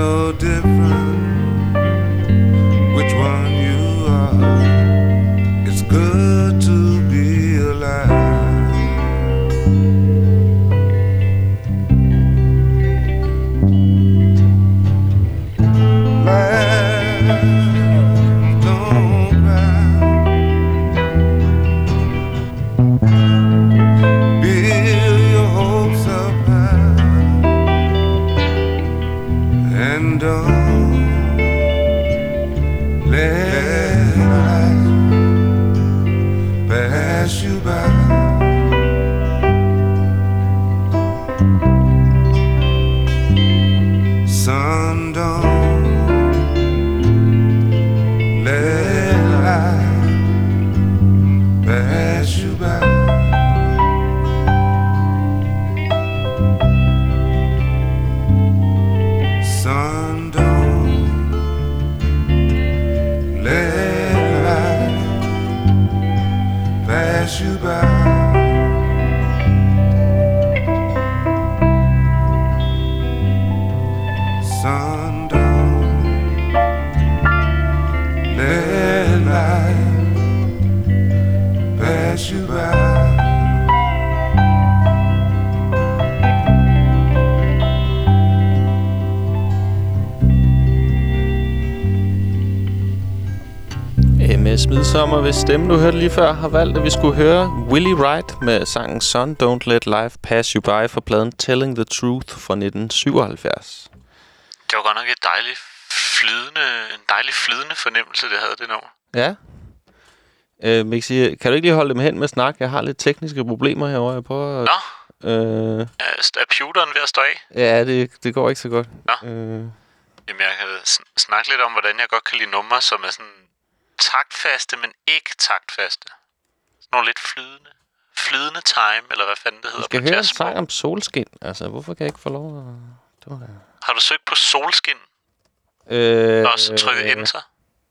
MS Midsommer, hvis stemme du hørte lige før, har valgt, at vi skulle høre Willie Wright med sangen Son, Don't Let Life Pass You By fra pladen Telling the Truth fra 1977. Det var godt nok en dejlig flydende fornemmelse, det havde det nummer. Ja. Mixi, kan du ikke lige holde dem hen med snak? Jeg har lidt tekniske problemer herovre. Jeg prøver at... Nå. Er computeren ved at stå af? Ja, det går ikke så godt. Nå. Jamen, jeg kan snakke lidt om, hvordan jeg godt kan lide numre, som er sådan taktfaste, men ikke taktfaste. Sådan nogle lidt flydende time, eller hvad fanden det hedder. Jeg skal høre en sang om solskin. Altså, hvorfor kan jeg ikke få lov at... Har du søgt på solskin? Og så trykket enter?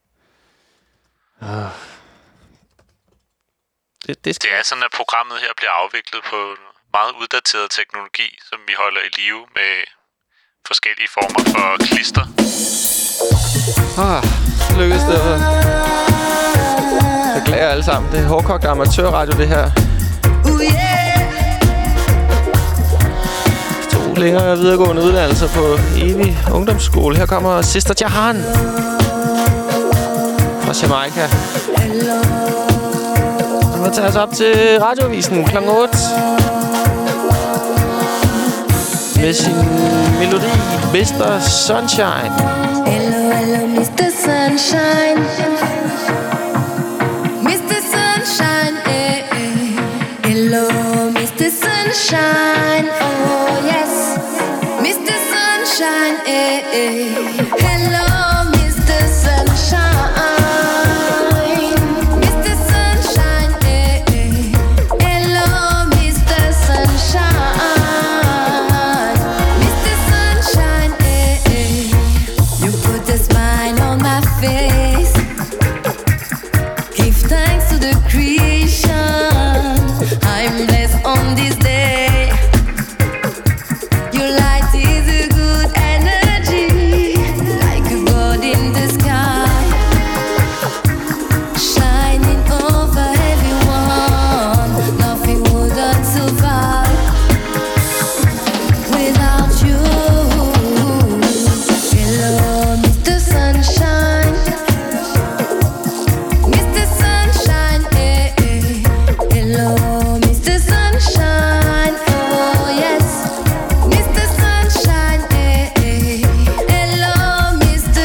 Det er sådan, at programmet her bliver afviklet på meget uddateret teknologi, som vi holder i live med forskellige former for klister. Lykkedes det. Beklager alle sammen. Det er hårdkogt amatørradio, det her. To længere videregående uddannelser på evig ungdomsskole. Her kommer Sister Jahan fra Jamaica. Vi må tage os op til radioavisen kl. 8 med sin melodi Mr. Sunshine. Hello, hello, Mr. Sunshine. Mr. Sunshine, eh, eh. Hello, Mr. Sunshine. Oh, yes. Mr. Sunshine, eh, eh. Hello, Mr. Sunshine. Mr. Sunshine, eh, eh. Hello, Mr. Sunshine. Mr. Sunshine, eh, eh. You put a smile on my face. Give thanks to the creation. I'm blessed on this day. Your light is a good energy, like a bird in the sky, shining over everyone. Nothing wouldn't survive without you. Hello, Mr. Sunshine. Mr. Sunshine, eh, eh. Hello, Mr. Sunshine. Oh, yes. Mr. Sunshine, eh, eh. Hello, Mr.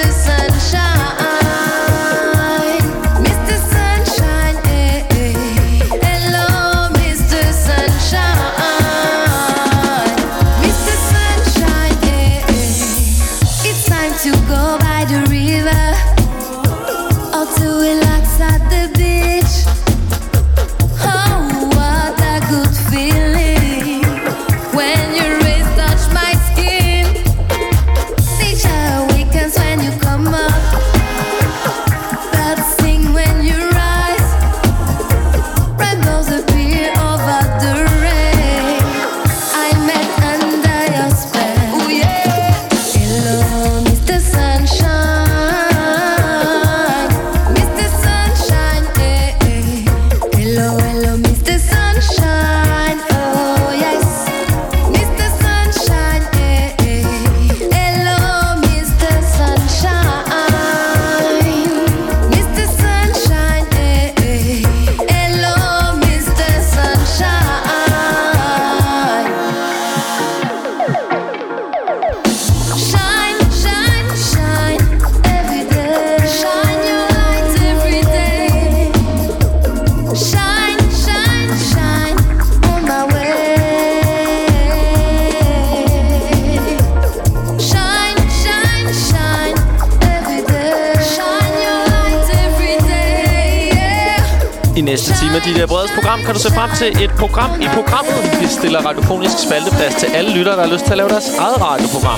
Sunshine. Mr. Sunshine, eh, eh. Hello, Mr. Sunshine. Mr. Sunshine, eh, eh. It's time to go by the river or to relax at the beach. Oh, what a good feeling when your rays touch my skin. Nature awakens when you come up. Birds sing when you rise. Rainbows appear over the rain. I'm met under your spell. Oh yeah. Hello, Mr. Sunshine. Mr. Sunshine, eh, eh. Hello, hello, Mr. Sunshine. Oh, yes. Mr. Sunshine, eh, eh. Hello, Mr. Sunshine. Mr. Sunshine, eh, eh. Hello, Mr. Sunshine. Shine, shine, shine every day. Shine your light every day. Shine, shine, shine on my way. Shine, shine, shine every day. Shine your light every day. Yeah. I næste time af dit Breds program kan du se frem til et program i programmet. Vi stiller radiofonisk spalteplads til alle lyttere, der har lyst til at lave deres eget radioprogram.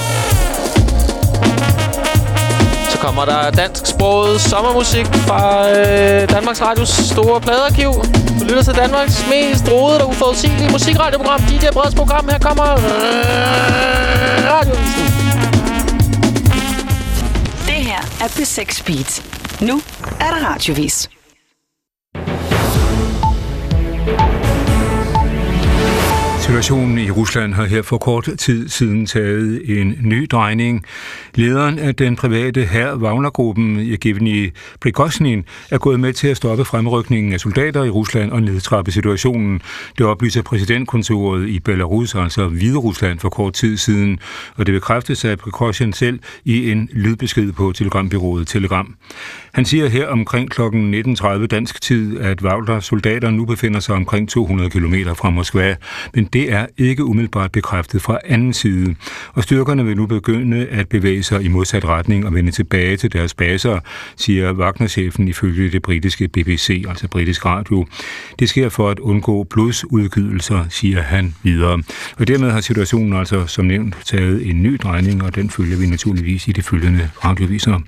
Så kommer der dansksproget sommermusik fra Danmarks Radios store pladearkiv. Du lytter til Danmarks mest rodede og uforudsigelige musikradioprogram. DJ Breds program. Her kommer radioavisen. Det her er P6 Beat. Nu er der radiovis. Situationen i Rusland har her for kort tid siden taget en ny drejning. Lederen af den private hær Wagner-gruppen, Yevgeni Prigozhin, er gået med til at stoppe fremrykningen af soldater i Rusland og nedtrappe situationen. Det oplyser præsidentkontoret i Belarus, altså Hviderusland, for kort tid siden, og det bekræftes af Prigozhin selv i en lydbesked på telegrambyrået Telegram. Han siger her omkring kl. 19.30 dansk tid, at Wagner-soldater nu befinder sig omkring 200 km fra Moskva, men det er ikke umiddelbart bekræftet fra anden side, og styrkerne vil nu begynde at bevæge sig i modsat retning og vende tilbage til deres baser, siger Wagner-chefen ifølge det britiske BBC, altså britisk radio. Det sker for at undgå blodsudgydelser, siger han videre. Og dermed har situationen altså som nævnt taget en ny drejning, og den følger vi naturligvis i de følgende radioviser.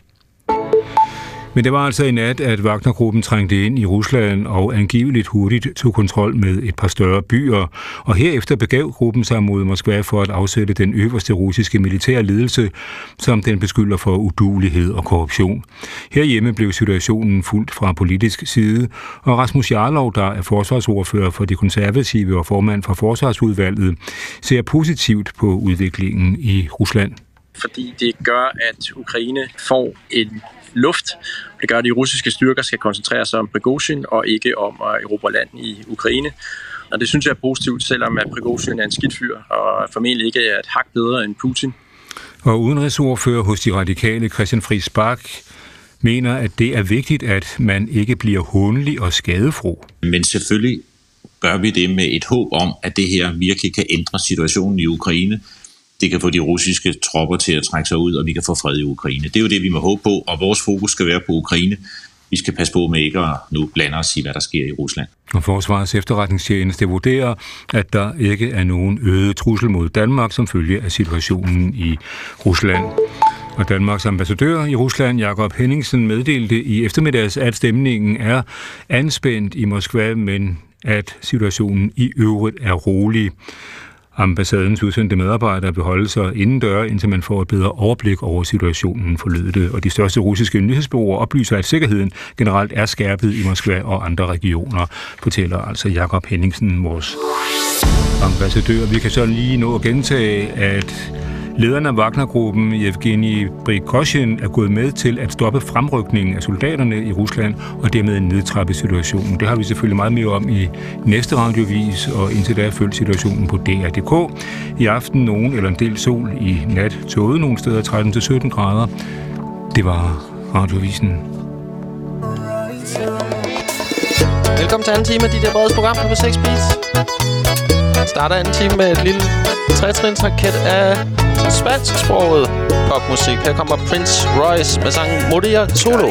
Men det var altså i nat, at Wagner-gruppen trængte ind i Rusland og angiveligt hurtigt tog kontrol med et par større byer. Og herefter begav gruppen sig mod Moskva for at afsætte den øverste russiske militære ledelse, som den beskylder for uduelighed og korruption. Herhjemme blev situationen fulgt fra politisk side, og Rasmus Jarlov, der er forsvarsordfører for de konservative og formand for forsvarsudvalget, ser positivt på udviklingen i Rusland. Fordi det gør, at Ukraine får en luft. Det gør, at de russiske styrker skal koncentrere sig om Prigozhin og ikke om at erobre land i Ukraine. Og det synes jeg er positivt, selvom at Prigozhin er en skidt fyr og formentlig ikke er et hak bedre end Putin. Og udenrigsordfører hos de radikale, Christian Friis Bach, mener, at det er vigtigt, at man ikke bliver hånlig og skadefro. Men selvfølgelig gør vi det med et håb om, at det her virkelig kan ændre situationen i Ukraine. Det kan få de russiske tropper til at trække sig ud, og vi kan få fred i Ukraine. Det er jo det, vi må håbe på, og vores fokus skal være på Ukraine. Vi skal passe på med ikke at nu blande os i, hvad der sker i Rusland. Og Forsvarets efterretningstjeneste vurderer, at der ikke er nogen øget trussel mod Danmark som følge af situationen i Rusland. Og Danmarks ambassadør i Rusland, Jakob Henningsen, meddelte i eftermiddags, at stemningen er anspændt i Moskva, men at situationen i øvrigt er rolig. Ambassadens udsendte medarbejdere vil holde sig indendør, indtil man får et bedre overblik over situationen, forlød det. Og de største russiske nyhedsbureauer oplyser, at sikkerheden generelt er skærpet i Moskva og andre regioner, fortæller altså Jakob Henningsen, vores ambassadør. Vi kan så lige nå at gentage, at lederen af Wagner-gruppen, Yevgeni Prigozhin, er gået med til at stoppe fremrykningen af soldaterne i Rusland og dermed nedtrappe situationen. Det har vi selvfølgelig meget mere om i næste radiovis, og indtil da følger situationen på DR.dk. I aften nogen eller en del sol, i nat tåget nogle steder 13-17 grader. Det var radiovisen. Velkommen til anden time af dit breds program på 6 Beats. Starter anden time med et lille 3-trinsraket af spansksproget popmusik. Her kommer Prince Royce med sangen Morir Solo.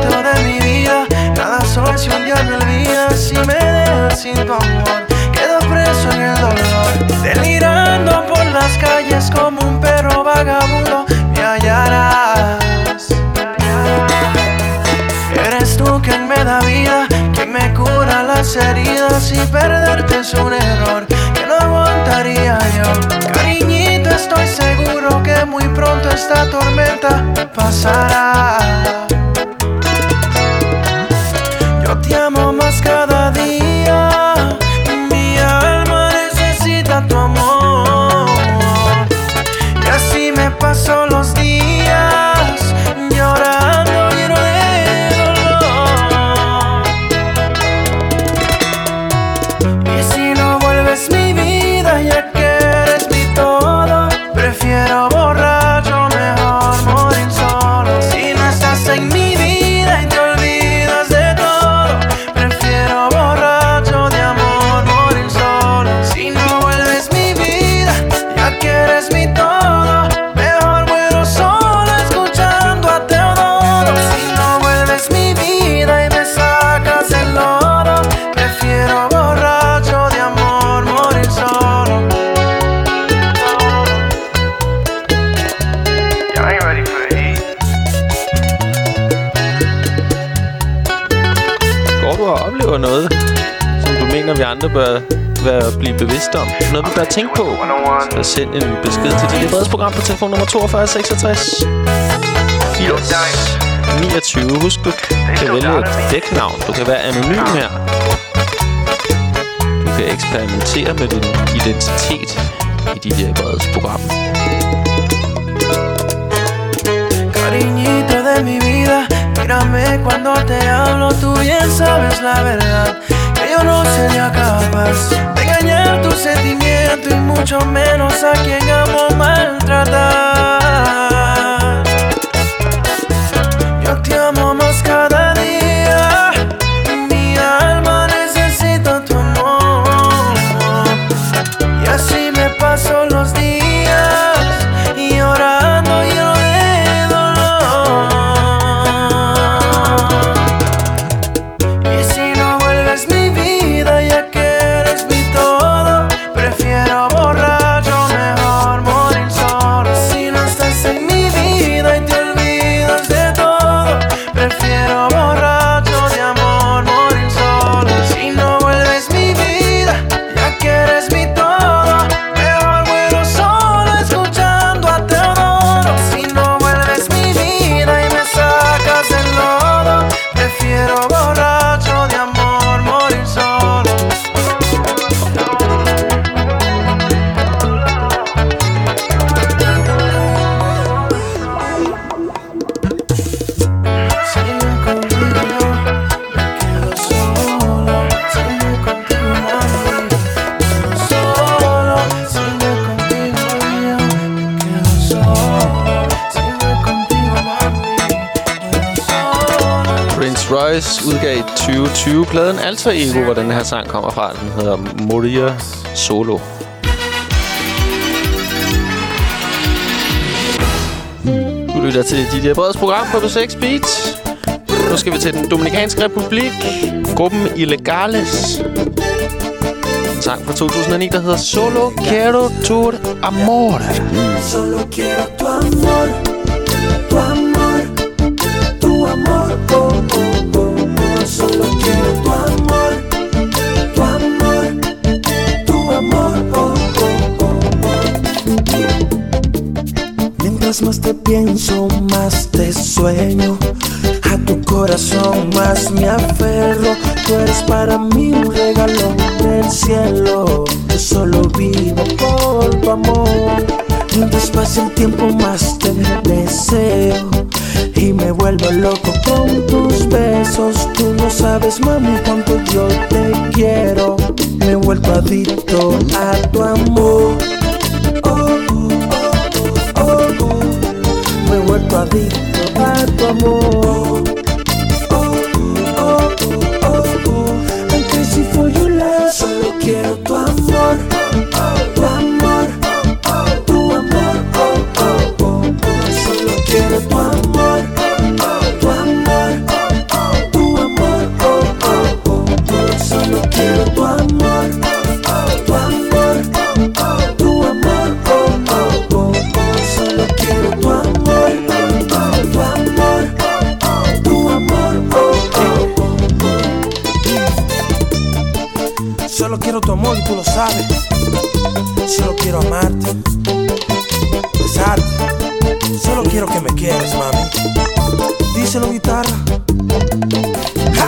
Nada soy si un día me olvidas, si me dejas sin tu amor, quedo preso en el dolor, delirando por las calles como un perro vagabundo, me hallarás. Eres tú quien me da vida, quien me cura las heridas, y perderte es un error que no aguantaría yo. Cariñito, estoy seguro que muy pronto esta tormenta pasará. Yo te amo más cada día, mi alma necesita tu amor. Y así me paso los días llorando lleno de dolor. Y si no vuelves mi vida, ya que eres mi todo, prefiero borracho, mejor morir solo. Si no estás en mi vida y te olvidas de todo, prefiero borracho de amor morir solo. Si no vuelves mi vida, ya que eres mi todo, mejor muero solo escuchando a Teodoro. Si no vuelves mi vida y me sacas el lodo, prefiero borracho de amor morir solo. Y'all ain't ready for the heat. Går du og oplever noget, som du mener, vi andre bør blive bevidste om? Noget, vi bør tænke på? Så send en besked til dit breds program på telefon nummer 42 66 80 29. Husk, du kan vælge et dæknavn. Du kan være anonym her. Du kan eksperimentere med din identitet i DJ Breds program. Cariñito de mi vida, mírame cuando te hablo, tú bien sabes la verdad, que yo no sería capaz de engañar tu sentimiento y mucho menos a quien amo maltratar. Yo te amo más cada día, mi alma necesita tu amor, y así me paso los días llorando yo de dolor. Y si no vuelves mi vida, ya que eres mi todo, prefiero borracho, mejor morir solo. Si no estás en mi vida y te olvidas de todo, prefiero borracho de amor morir solo. Si no vuelves mi vida, ya que eres mi todo, mejor muero solo escuchando a Teodoro. Si no vuelves mi vida y me sacas del lodo, prefiero borracho de amor morir solo. Prince Royce udgav i 2020 pladen Alter Ego, hvor den her sang kommer fra. Den hedder Moria Solo. Du lytter til DJ Breds program på B6 Beat. Nu skal vi til den Dominikanske Republik. Gruppen Illegales. En sang fra 2009, der hedder Solo Quiero Tu Amor. Solo quiero tu amor, tu amor, tu amor, oh, oh, oh, oh. Solo quiero tu amor, tu amor, tu amor, oh, oh, oh, oh. Mientras más te pienso, más te sueño. A tu corazón más me aferro. Tú eres para mí un regalo del cielo. Yo solo vivo por tu amor. Mientras pasa el tiempo más te deseo y me vuelvo loco con tus besos. Tú no sabes, mami, cuánto yo te quiero. Me he vuelto adicto a tu amor. Oh, oh, oh, oh, oh. Me he vuelto adicto a tu amor. Oh, oh, oh, oh. I'm crazy for your love. Solo quiero tu amor, tu amor, tu amor, oh, oh, oh, oh. Solo quiero tu amor, tu amor, tu amor, oh, oh, oh, oh. Solo quiero tu amor, tu amor, tu amor, oh, oh, oh, oh. Solo quiero tu amor, tu amor, tu amor, oh, oh, oh. Solo quiero tu amor y tú lo sabes. Solo quiero amarte, besarte. Solo quiero que me quieras, mami. Díselo, guitarra. ¡Ja!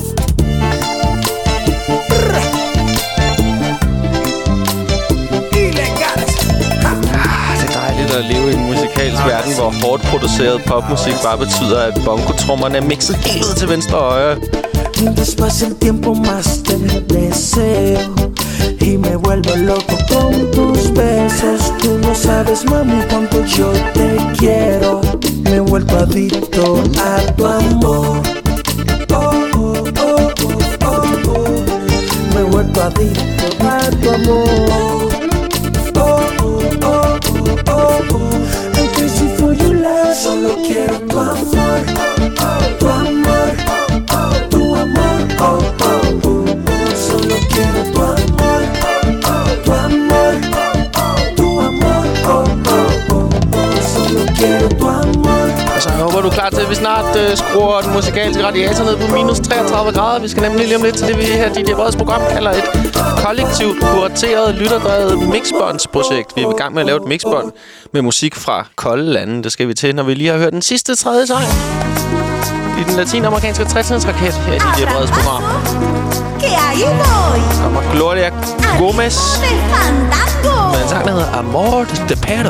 Illegales. Det er dejligt at leve i en musikalsk verden, hvor hårdt produceret popmusik bare betyder, at bongotrommerne er mixet helt ud til venstre og højre. Mientras pasa el tiempo más te deseo y me vuelvo loco con tus besos. Tú no sabes, mami, cuánto yo te quiero. Me he vuelto adicto a tu amor. Oh, oh, oh, oh, oh, oh. Me he vuelto adicto a tu amor. Oh, oh, oh, oh, oh. I'm crazy for your love. Solo quiero tu amor, tu amor, tu amor, oh, oh, oh. Solo quiero tu amor, tu amor, tu amor, oh, oh, oh. Solo quiero tu amor. Så jeg håber, du er klar til, at vi snart skruer den musikalske radiator ned på minus 33 grader. Vi skal nemlig lige om lidt til det, vi her DJ Breds program kalder et kollektivt, kurateret, lytterdrevet mixbåndsprojekt. Vi er i gang med at lave et mixbånd med musik fra kolde lande. Det skal vi til, når vi lige har hørt den sidste tredje sang i den latinamerikanske 60-raket her i DJ Breds program. que ahí voy. Kommer Gloria Gomez De fandango. med en sang, der hedder Amor de Perro.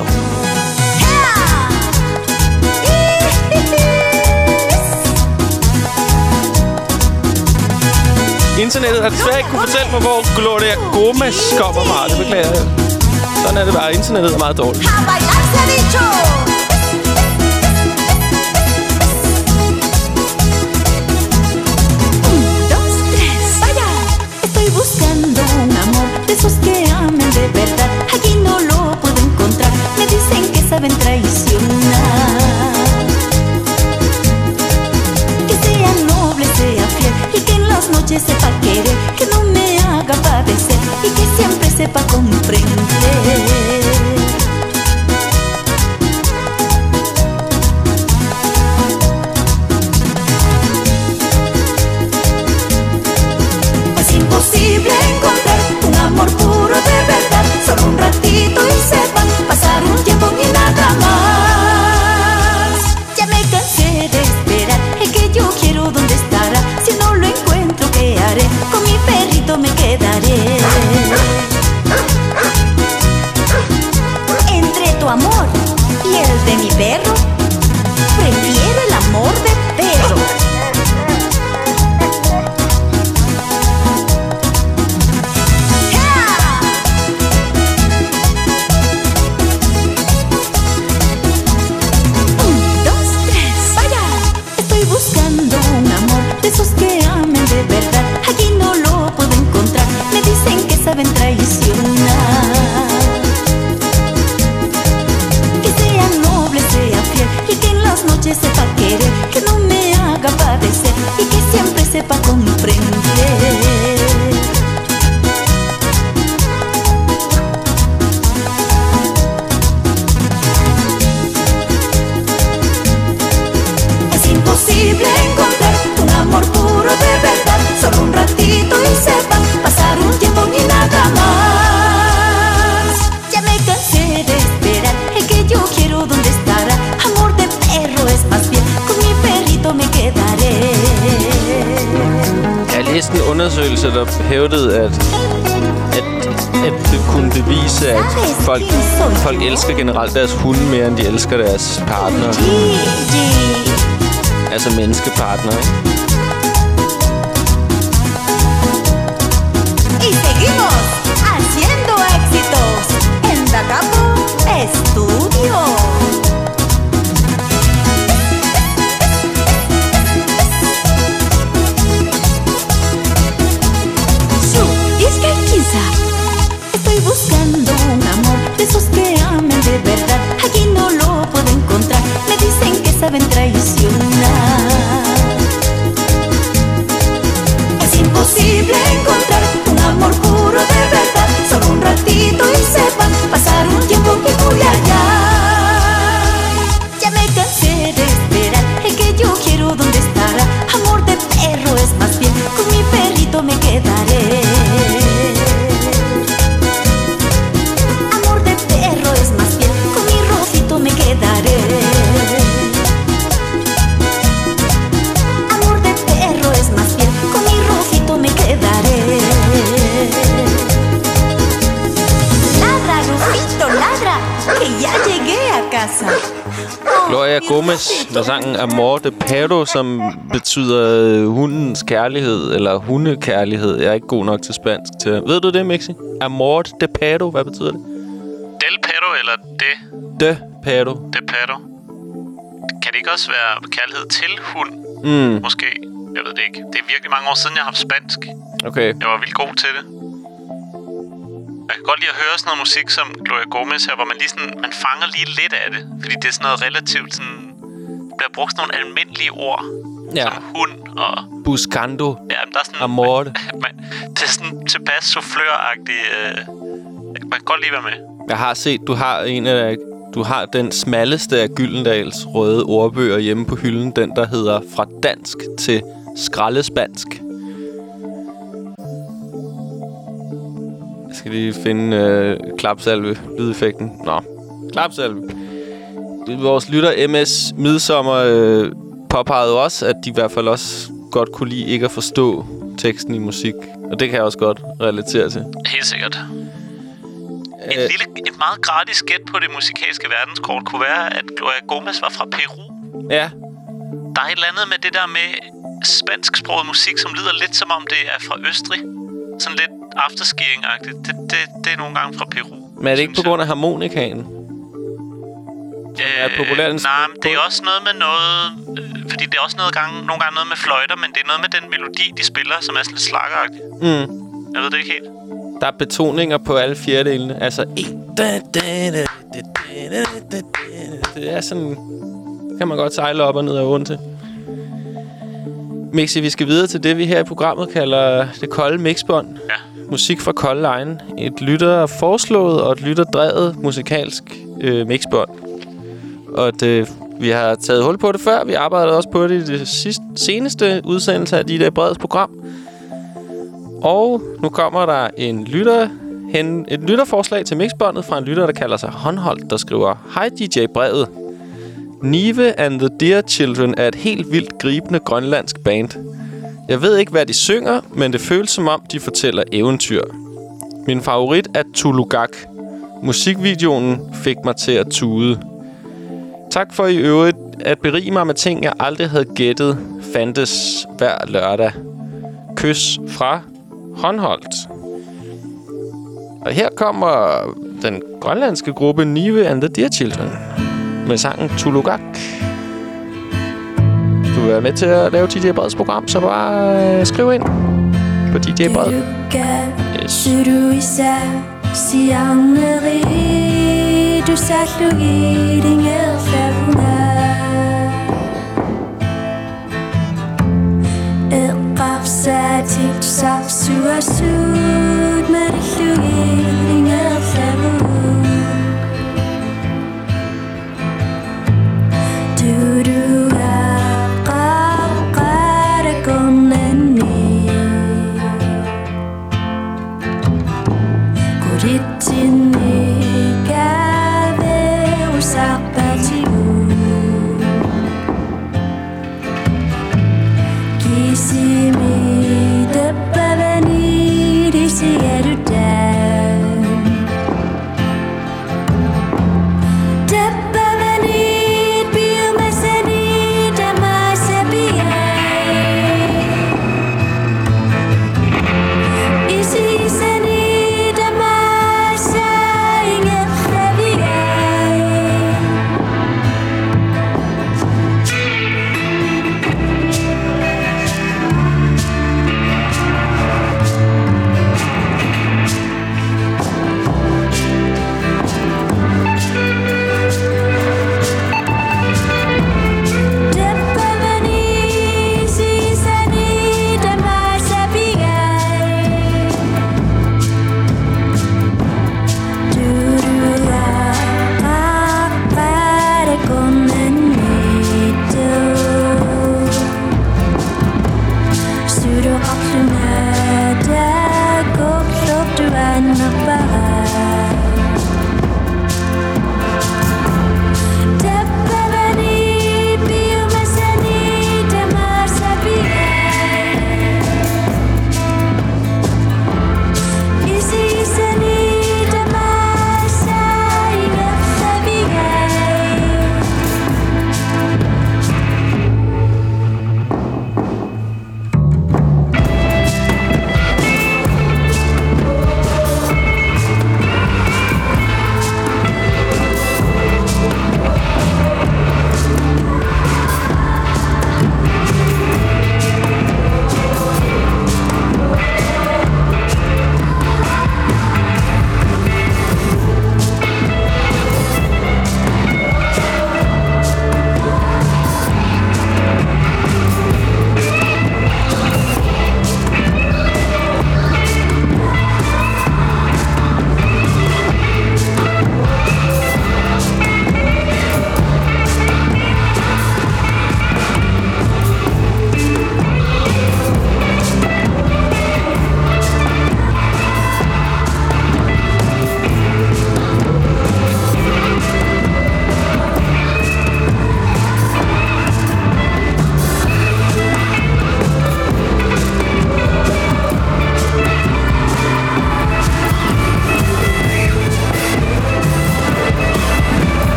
Internettet har desværre ikke kunne fortælle mig, hvor Gloria Gomez kommer fra. Det beklager jeg. Sådan er det bare. Internettet er meget dårligt. A bailar se ha dicho. Buscando un amor de esos que amen de verdad. Aquí no lo puedo encontrar. Me dicen que saben traicionar. Que sea noble, sea fiel y que en las noches sepa querer. Que no me haga padecer y que siempre sepa comprender. Imposible encontrar un amor puro de verdad. Solo un ratito y se van. Pasar un tiempo y nada más. Ya me cansé de esperar. El que yo quiero, ¿dónde estará? Si no lo encuentro, ¿qué haré? Con mi perrito me quedaré. Entre tu amor y el de mi perro, prefiero el amor de perro. Buscando un amor de esos que amen de verdad. Aquí no lo puedo encontrar. Me dicen que saben traicionar. Que sea noble, sea fiel y que en las noches sepa querer. Que no me haga padecer y que siempre sepa comprender. Imposible encontrar un amor puro de verdad. Solo un ratito y se va. Pasar un tiempo y nada más. Ya me cansé de esperar. El que yo quiero, ¿dónde estará? Amor de perro es más bien. Con mi perrito me quedaré. Jeg læste en undersøgelse, der hævdede, at det kunne bevise, at folk elsker generelt deres hunde mere, end de elsker deres partner. Altså menneskepartner, ikke? Y seguimos haciendo éxitos en Da Capo Estudio. Estoy buscando un amor de esos que amen de verdad. Aquí no lo puedo encontrar. Me dicen que saben traicionar. Es imposible encontrar un amor puro de verdad. Solo un ratito y se van. Pasar un tiempo que muy allá. Ya me cansé de esperar. El que yo quiero, ¿dónde estará? Amor de perro es más bien. Con mi perrito me quedaré. Amor de perro es más bien. Con mi rosito me quedaré. Amor de perro es más bien. Con mi rosito me quedaré. Ladra, Rufito, ladra, que ya llegué a casa. Gloria Gomez med sangen Amor de Perro, som betyder hundens kærlighed, eller hundekærlighed. Jeg er ikke god nok til spansk til. Ved du det, Mixi? Amor de Perro, hvad betyder det? Del Perro eller det? De Perro. De Perro. Kan det ikke også være kærlighed til hund? Måske. Jeg ved det ikke. Det er virkelig mange år siden, jeg har haft spansk. Okay. Jeg var vildt god til det. Jeg kan godt lide at høre sådan noget musik som Gloria Gomez her, hvor man lige sådan, man fanger lige lidt af det. Fordi det er sådan noget relativt sådan... Der bliver brugt sådan nogle almindelige ord. Ja. Som hund og... Buscando. Ja, men der er sådan... Amor. Det er sådan tilpas soufflør-agtigt. Man kan godt lige være med. Jeg har set, du har den smalleste af Gyldendals røde ordbøger hjemme på hylden. Den, der hedder Fra dansk til skraldespansk. Jeg skal lige finde klapsalve, lydeffekten. Nå, klapsalve. Vores lytter MS Midsommer påpegede også, at de i hvert fald også godt kunne lide ikke at forstå teksten i musik. Og det kan jeg også godt relatere til. Helt sikkert. Et meget gratis gæt på det musikalske verdenskort kunne være, at Gloria Gomez var fra Peru. Ja. Der er et eller andet med det der med spansksproget musik, som lyder lidt som om det er fra Østrig. Sådan lidt afterskiing-agtigt. Det er nogle gange fra Peru. Men er det ikke på grund af harmonikaen? Er populært? Nej, men det er også noget med noget... fordi det er også nogle gange noget med fløjter, men det er noget med den melodi, de spiller, som er sådan lidt slaggeragtig. Jeg ved det ikke helt. Der er betoninger på alle fjerdelene. Altså... Det er sådan... Det kan man godt sejle op og ned og rundt til. Mixi, vi skal videre til det, vi her i programmet kalder det kolde mixbånd. Ja. Musik fra kolde line. Et lytterforeslået og et lytterdrevet musikalsk mixbånd. Og vi har taget hul på det før. Vi arbejdede også på det i det seneste udsendelse af DJ Breds program. Og nu kommer der et lytterforslag til mixbåndet fra en lytter, der kalder sig Håndholdt, der skriver: Hej DJ Bredet. Nive and the Dear Children er et helt vildt gribende grønlandsk band. Jeg ved ikke, hvad de synger, men det føles som om, de fortæller eventyr. Min favorit er Tulugak. Musikvideoen fik mig til at tude. Tak for i øvrigt at berige mig med ting, jeg aldrig havde gættet fandtes hver lørdag. Kys fra Håndholdt. Og her kommer den grønlandske gruppe Nive and the Dear Children med sangen Tulugak. Du vil være med til at lave DJ Breds program, så bare skriv ind på DJ Bred. Yes.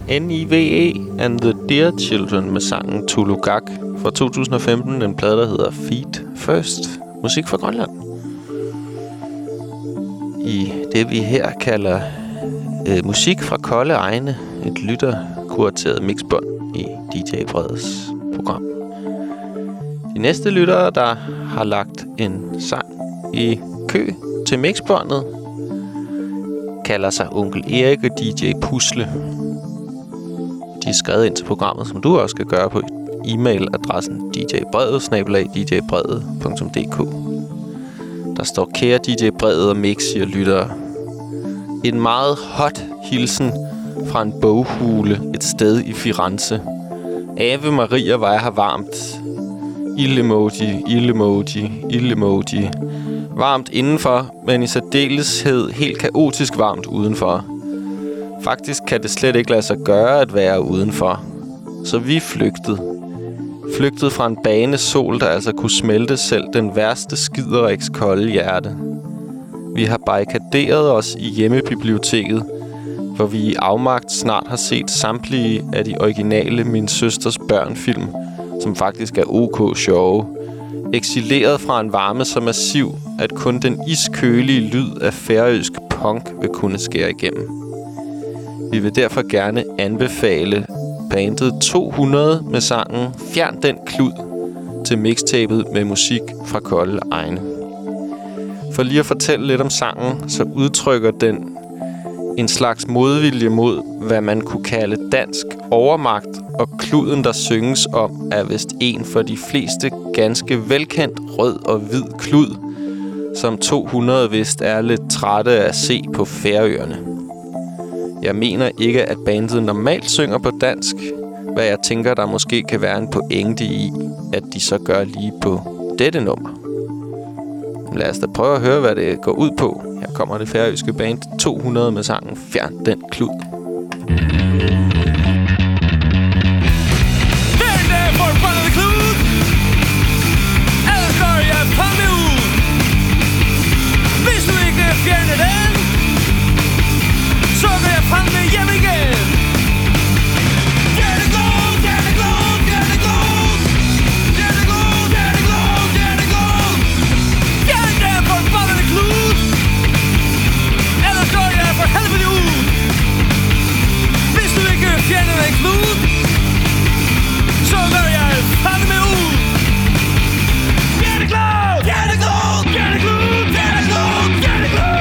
NIVE and the Dear Children med sangen Tulugak fra 2015. En plade, der hedder Feet First. Musik fra Grønland. I det, vi her kalder musik fra kolde egne. Et lytterkurateret mixbånd i DJ Breds program. De næste lyttere, der har lagt en sang i kø til mixbåndet, kalder sig Onkel Erik og DJ Pusle. De er skrevet ind til programmet, som du også skal gøre på e-mailadressen djbrede@djbrede.dk. Der står: kære DJ Brede og Mixi og lyttere. En meget hot hilsen fra en boghule et sted i Firenze. Ave Maria, var jeg her varmt. Illemoji, illemoji, illemoji. Varmt indenfor, men i særdeleshed helt kaotisk varmt udenfor. Faktisk kan det slet ikke lade sig gøre at være udenfor. Så vi flygtede. Flygtede fra en bane sol, der altså kunne smelte selv den værste skideriks kolde hjerte. Vi har barrikaderet os i hjemmebiblioteket, hvor vi i afmagt snart har set samtlige af de originale Min Søsters Børn-film, som faktisk er OK sjove. Eksileret fra en varme så massiv, at kun den iskølige lyd af færøsk punk vil kunne skære igennem. Vi vil derfor gerne anbefale bandet 200 med sangen Fjern den klud til mixtapet med musik fra kolde egne. For lige at fortælle lidt om sangen, så udtrykker den en slags modvilje mod, hvad man kunne kalde dansk overmagt, og kluden, der synges om, er vist en for de fleste ganske velkendt rød og hvid klud, som 200 vist er lidt trætte af at se på Færøerne. Jeg mener ikke, at bandet normalt synger på dansk, hvad jeg tænker, der måske kan være en pointe i, at de så gør lige på dette nummer. Lad os da prøve at høre, hvad det går ud på. Her kommer det færøske band 200 med sangen Fjern den klud. Fjerne den, så går jeg fandme hjem igen. Get it gold, get it gold, get it gold. Get it gold, get it gold, get it gold. Fjern den forbandede klud, ellers går jeg for helvede ud. Hvis du ikke fjerner den klud, så går jeg fandme ud. Get it gold, get it gold, get it gold, get it gold, get it gold.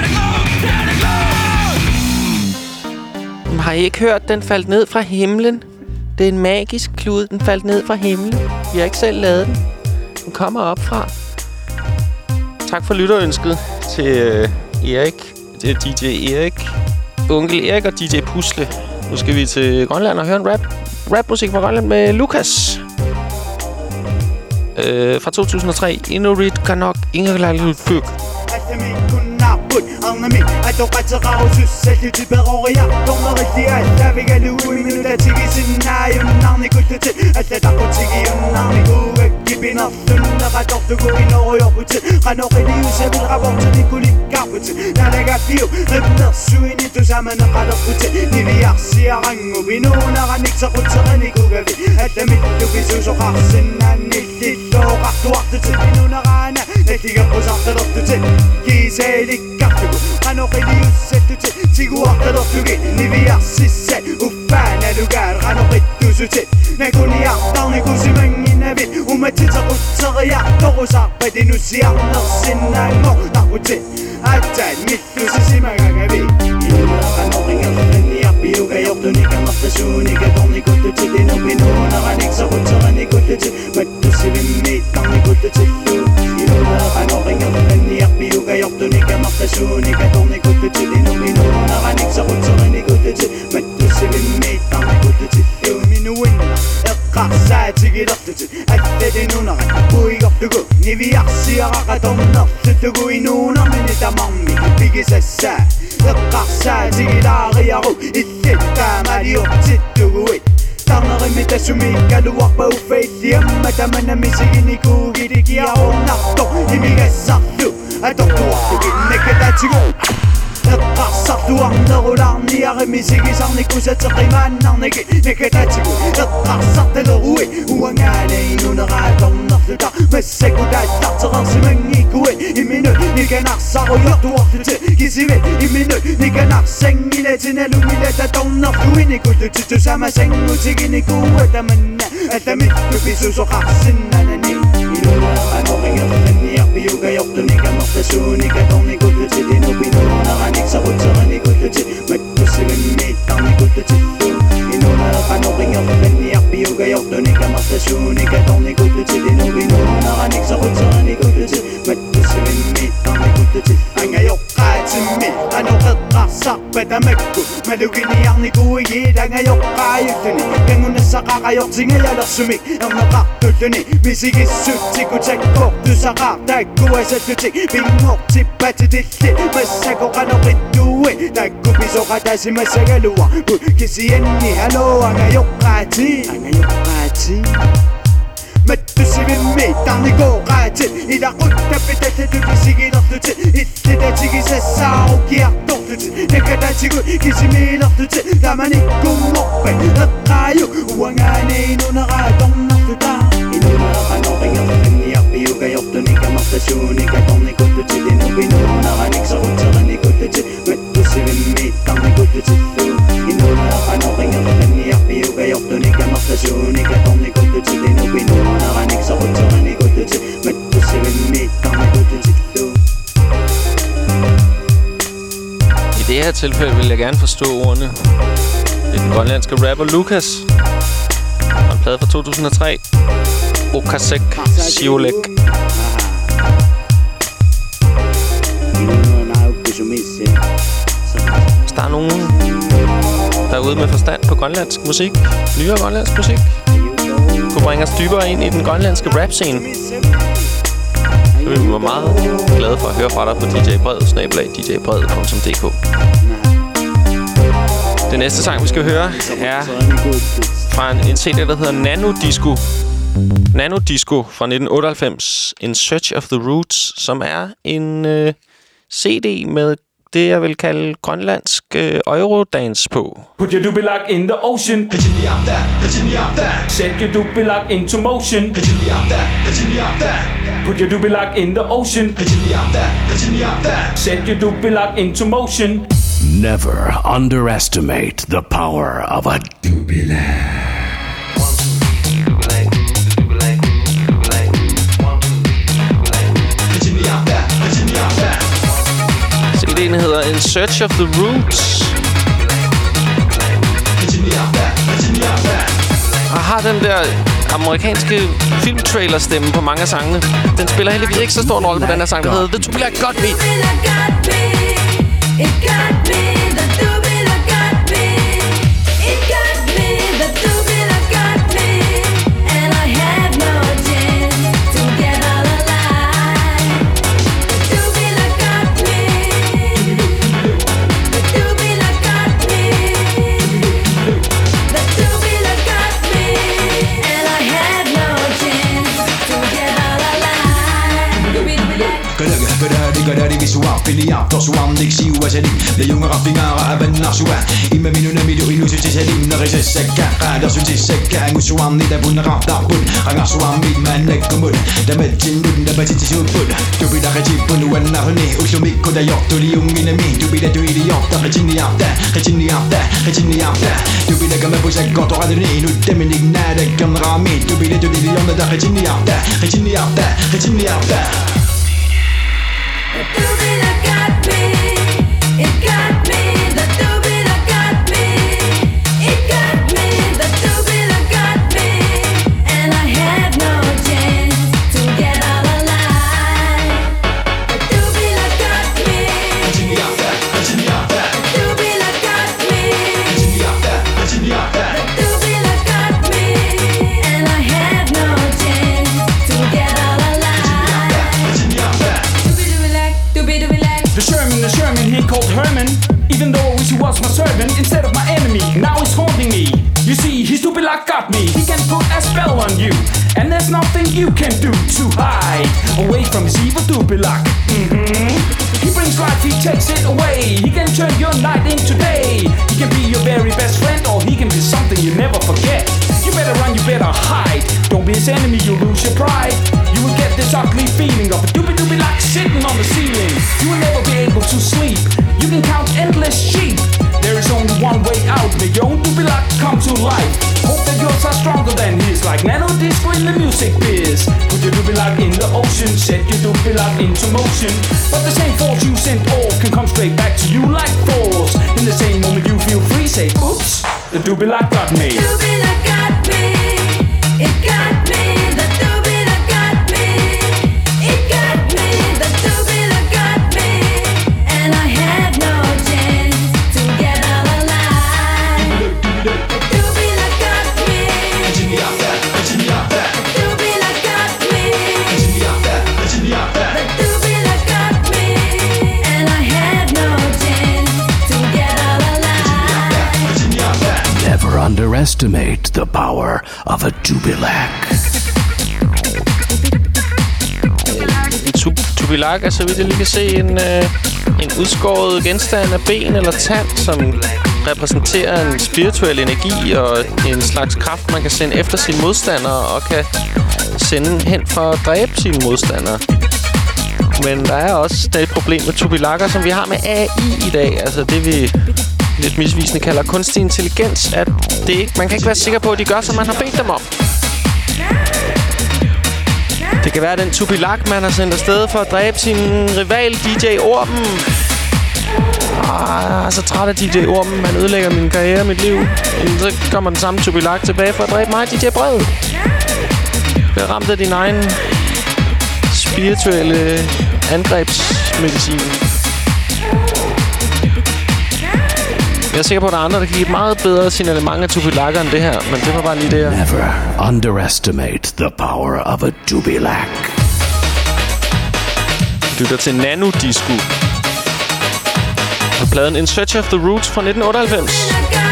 Har I ikke hørt, den faldt ned fra himlen? Det er en magisk klud, den faldt ned fra himlen. Vi har ikke selv lavet den. Den kommer op fra. Tak for lytterønsket til Erik. Det er DJ Erik. Onkel Erik og DJ Pusle. Nu skal vi til Grønland og høre en rapmusik fra Grønland med Lukas. Fra 2003. Inurit Kanok Ingerlalufuk. Annemig, at du ret til ravsus, selv til bedre jeg kommer rigtig alt, der vil jeg løbe i minutter til i sin nej, og navn i guldet til, at det der går til i navn i gode, giv ind op, der ret op, du går ind over i op til, rend over i livet, så vil rapport til din kollega på til, der lægger fio, rip ned, syg ind i du sammen og ret op til, ni vi er, siger rang, og vi nogen er han ikke så rundt, så rend i gode vi, at det mit, du vil søge så rasen, han ikke dit, og ret du agte til, vi nogen er han er, net ikke på sagt, at du til, giv sig ikke gafte gå. Han og religiøs sæt du til Tigur der du flyg Ni vi er sidst Ufan er du gær Han og rit du så til Men kun i aftan I kunne se mængen af vild Med tid så rutter jeg Der roser Hvad det nu siger Når sind er en år Der går til At tage mit Du så sig mig gang af vild I løber han og ringer Den i op i yoga Gjort du nikker Når station Ikke dårlig I går du til Det er nok endnu Når han ikke så rutter Han I går du til Men du ser vi med Der I går du til I løber han og ringer Den i op i yoga Gjort du nikker Når station Ikke dårlig gå til det nu min ord Når han ikke så rundt så han ikke gå til Men du ser vi med der han gå til Jo mine venner er ret sig til et ofte til At det er nu når han går ikke op du gå Ni vi er siger ret om når du går i nogen Men det er mammi Bigge sig sag Er ret sig til et arie ro I det der med de op til du går i Der når I mit som ikke er du op på ufæt hjemme Der man er med sig ind i kog I det giver over natter I mig er sagt du At du går du kan ikke der til gå صرت ورني أغمي سيكي صارني كوسة تقيمان نغنيكي نكتاتيكو صرت الغوي وانغالي نغادر نغفلتا مسيكو داتا تغرسي مني كوي إمينو نيكا نغسارو يغتو وقتتي كيسيبي إمينو نيكا نغسن إلا تنالو إلا تدون نغفوي نيكو تتتو ساما سنو تيكي نيكو وتمنى أتمي نفيسو سو خاصن أناني إلولا أنوغي يغفلني يغبيوغا يغتو نيكا مغتسو نيكا دون نيكو تتدي نوبينو نغانيك سغوتغني كتتي متوسي مني تغني كتتي إلولا أنوغي يغفلني يغبيوغا يغتو نيكا مغتسو نيكا دون نيكو تتدي نوبينو نغانيك سغوتغني كتتي متوسي مني تغني كتتي أنا يقاتمي أنا قطع صعبة مكو ملوكيني يعني قوية أنا يقايتني كانوا نساقا يقزيني يا لخسمي أنا قاقتني بيسيكي السوتي كتاكو تساقا تاكو أساتوتي بيموكتي باتدلي مساكو قانو قدوي تاكو بيزو قداسي مساقلوا كيسيني هلو أنا يقاتي متوسي بمي تعني قوقاتي إذا قلت بتتدو بيسيكي لخدوتي إذا تيكي سساو كي أخدوتي نكدا تيكو كيسيمي لخدوتي تاماني كوموبي نقايو وانغاني نغادون نخدوتا إنونا خانوغي يغفني يغبيوغا يغدوني كمغتسوني كدوني كدوتي دينوبينو نغانيك سغوتغني كدوتي متوسي بمي تعني كدوتي إنونا خانوغي يغفني يغبيوغا يغدوني كمغتسوني كدوني كدوتي دينوبينو نغانيك سغوتغني كدوتي متوسي بمي تعني كدوتي I det her tilfælde vil jeg gerne forstå ordene. Det er den grønlandske rapper Lucas. Og en plade fra 2003. Okasek Siolek. Hvis der er nogen derude med forstand på grønlandsk musik, nyere grønlandsk musik, kunne bringe os dybere ind i den grønlandske rap-scene, så vil vi være meget glade for at høre fra dig på djbred@djbred.dk. Den næste sang, vi skal høre, er fra en CD, der hedder Nanodisco. Nanodisco fra 1998. In Search of the Roots, som er en CD med det, jeg vil kalde grønlandsk eurodance på. Put your doobie lock in the ocean. Set your doobie lock into motion. Put your doobie lock in the ocean. Set your doobie lock into motion. Never underestimate the power of a doobie lock. CD'en hedder In Search of the Roots. Og har den der amerikanske filmtrailer-stemme på mange af sangene. Den spiller heldigvis ikke så stor en rolle på den her sang, der hedder The Doobie Lock Got Me. Kadari visual, filial, tosuan, diksi uasadi. Le junge raffingara abenna sua. Imme minun midu ilusi tiselim narisessekka. Qaadasun tissekka ngusuan nida bunraqtaqpun. Qangasuan midmannakkumun. Damatsinun dabatitisuppun. Tupidaqatipun wannarni ullumikku dayortuliunginami. Tupidatuiliyorta qitiniarta, qitiniarta, qitiniarta. Tupidaqamapusakkortoraduni nuttaminiknaadakkamraami. Tupidatuliornata qitiniarta, qitiniarta, qitiniarta. The doobie lock got me. It got me. The doobie lock got me. It got me. The doobie lock got me. And I had no chance to get out alive. The doobie lock got me. The doobie lock got me. The doobie lock got me. And I had no chance to get out alive. The Sherman, he called Herman. Even though I wish he was my servant instead of my enemy. Now he's haunting me. You see, his stupid luck got me. He can put a spell on you. And there's nothing you can do to hide away from his evil stupid luck. He brings life, he takes it away. He can turn your night into day. He can be your very best friend, or he can be something you never forget. You better run, you better hide. Don't be his enemy, you'll lose your pride. You will get this ugly feeling of a doobie-doobie like sitting on the ceiling. You will never be able to sleep. You can count endless sheep. There is only one way out. Make your own doobie-lock come to life. Hope that yours are stronger than his, like nano disco in the music biz. Put your doobie-lock in the ocean, set your doobie-lock into motion. But the same force you sent off can come straight back to you like force. In the same moment you feel free, say, oops, the doobie-lock got me. Doobie-lock got me. It got me. The doobie-lock got me. It got me. The doobie-lock got me. And I had no chance to get out alive. The doobie-lock got me. The doobie-lock got me. The doobie-lock got me. And I had no chance to get out alive. Never underestimate the power of a doobie-lack. Tubilak er, så vidt jeg lige kan se, en udskåret genstand af ben eller tand, som repræsenterer en spirituel energi og en slags kraft, man kan sende efter sine modstandere og kan sende hen for at dræbe sine modstandere. Men der er også det problem med tubilakker, som vi har med AI i dag. Altså det, vi lidt misvisende kalder kunstig intelligens, at det ikke, man kan ikke være sikker på, at de gør, som man har bedt dem om. Det kan være den tubilak, man har sendt afsted for at dræbe sin rival DJ Orben. Jeg er så træt af DJ Orben. Man ødelægger min karriere og mit liv. Så kommer den samme tubilak tilbage for at dræbe mig, DJ Brede. Du er ramt af din egen spirituelle angrebsmedicin. Jeg er sikker på, at der er andre, der kan give et meget bedre signalement af tubilakker end det her. Men det var bare lige det, jeg... Never underestimate the power of a doobie-lack. Du lytter til Nanodisco. Og pladen In Search of the Roots fra 1998.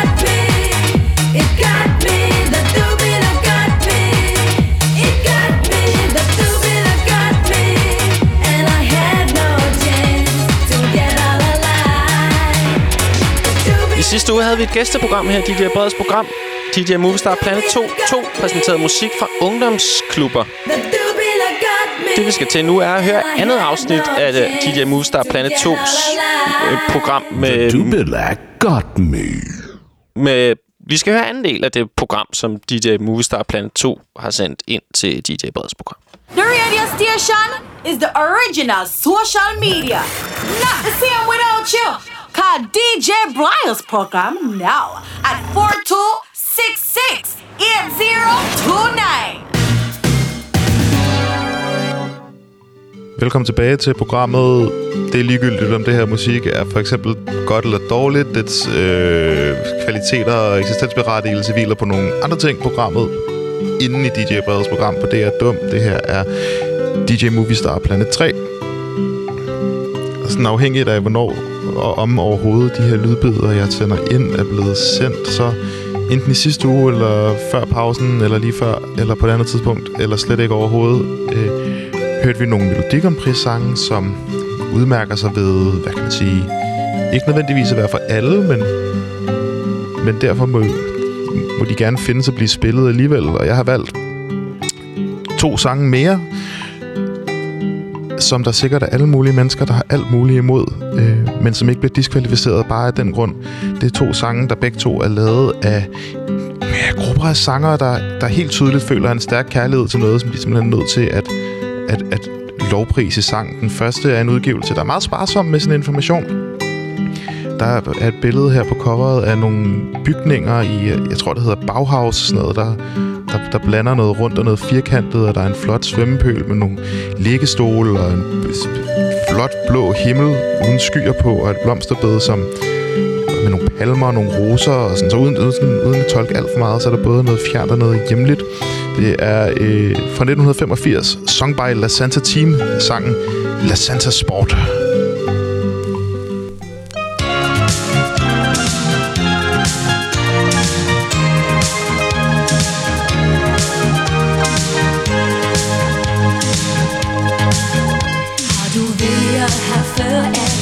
I sidste uge havde vi et gæsteprogram her, DJ Breds program. DJ Movistar Planet 2 præsenterede musik fra ungdomsklubber. Det vi skal til nu er at høre andet afsnit af DJ Movistar Planet 2's program med... The doobie-lack got me. Vi skal høre anden del af det program, som DJ Movistar Planet 2 har sendt ind til DJ Breds program. The radio station is the original social media. Not the same without you. Call DJ Brian's program now at 4266-8029. Velkommen tilbage til programmet. Det er ligegyldigt, om det her musik er for eksempel godt eller dårligt. Dets kvaliteter og eksistensberettigelse hviler på nogle andre ting. Programmet inden i DJ Breds program på Det er Dumt. Det her er DJ Movistar Planet 3. Og sådan afhængigt af, hvornår og om overhovedet de her lydbidder, jeg sender ind, er blevet sendt, så enten i sidste uge, eller før pausen, eller lige før, eller på et andet tidspunkt, eller slet ikke overhovedet, hørte vi nogle Melodi Grand Prix-sange, som udmærker sig ved, hvad kan man sige, ikke nødvendigvis at være for alle, men derfor må de gerne finde sig at blive spillet alligevel. Og jeg har valgt 2 sange mere, som der sikkert er alle mulige mennesker, der har alt muligt imod, men som ikke bliver diskvalificeret bare af den grund. Det er 2 sange, der begge to er lavet af grupper af sangere, der helt tydeligt føler en stærk kærlighed til noget, som de simpelthen er nødt til at lovprise sang. Den første er en udgivelse, der er meget sparsom med sin information. Der er et billede her på coveret af nogle bygninger i, jeg tror det hedder Bauhaus, sådan noget, der blander noget rundt og noget firkantet, og der er en flot svømmepøl med nogle liggestole og en flot blå himmel uden skyer på, og et blomsterbed med nogle palmer og nogle roser, og sådan, så uden at tolke alt for meget, så er der både noget fjernt og noget hjemligt. Det er fra 1985, Song by La Santa Team, sangen La Santa Sport. Har du ved at have før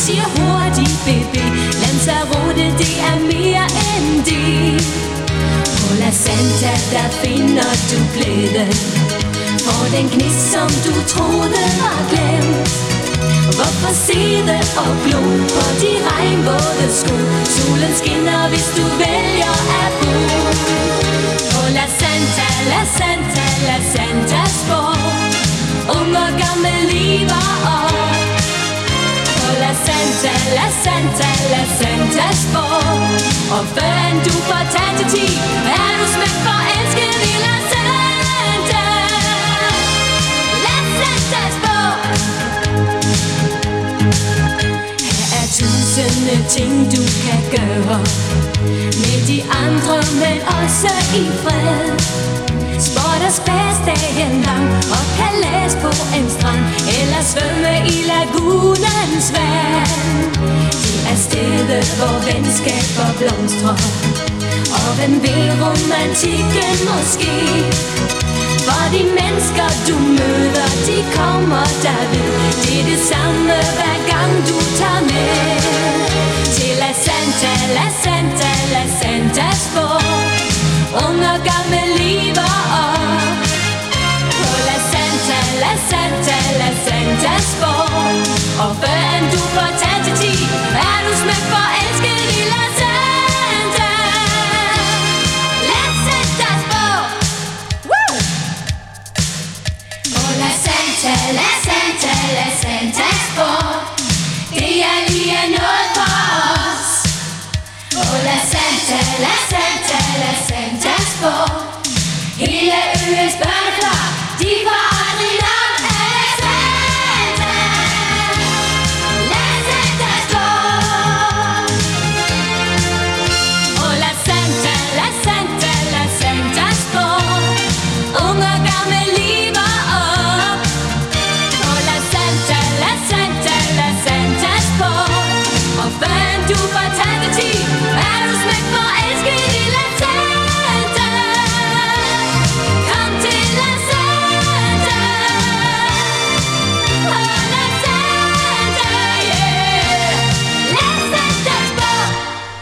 siger hurtigt, baby. Lanzarote, det er mere end det. På La Santa, der finder du glæden. For den gnist, som du troede var glemt. Hvorfor sidde og glo på de regnvåde sko? Solen skinner, hvis du vælger at bo. På La Santa, La Santa, La Santas borg. Ung og gammel lever op. På La Santa, La Santa, La Santas borg. Og førend du får taget til 10, er du smæk forelsket i La Santa. La Santas borg. Tusinde ting du kan gøre med de andre, men også i fred. Sport og spas dagen lang og kalas på en strand, eller svømme i lagunens vand. Det er stedet, hvor venskaber blomstrer, og hvem ved romantikken måske. For de mennesker du møder, de kommer derved. Det er det samme hver gang du tager med. Til La Santa, La Santa, La Santas borg. Ung og gammel lever op. På La Santa, La Santa, La Santas borg. Og førend du får taget til 10, er du smæk forelsket i La Santa. La Santas borg. La Santa, La Santa, La Santas borg. Det er lige noget for os. Oh, La Santa, La Santa, La Santas borg. Hele øens børneflok, de får aldrig nok af Santa. La Santas borg. Oh, La Santa, La Santa, La Santas borg. Ung og gammel lever op. Oh, La Santa, La Santa, La Santas borg. Og førend du får taget til 10, er du smæk forelsket i La Santa. Kom til La Santa. Oh, La Santa, yeah. La Santas borg.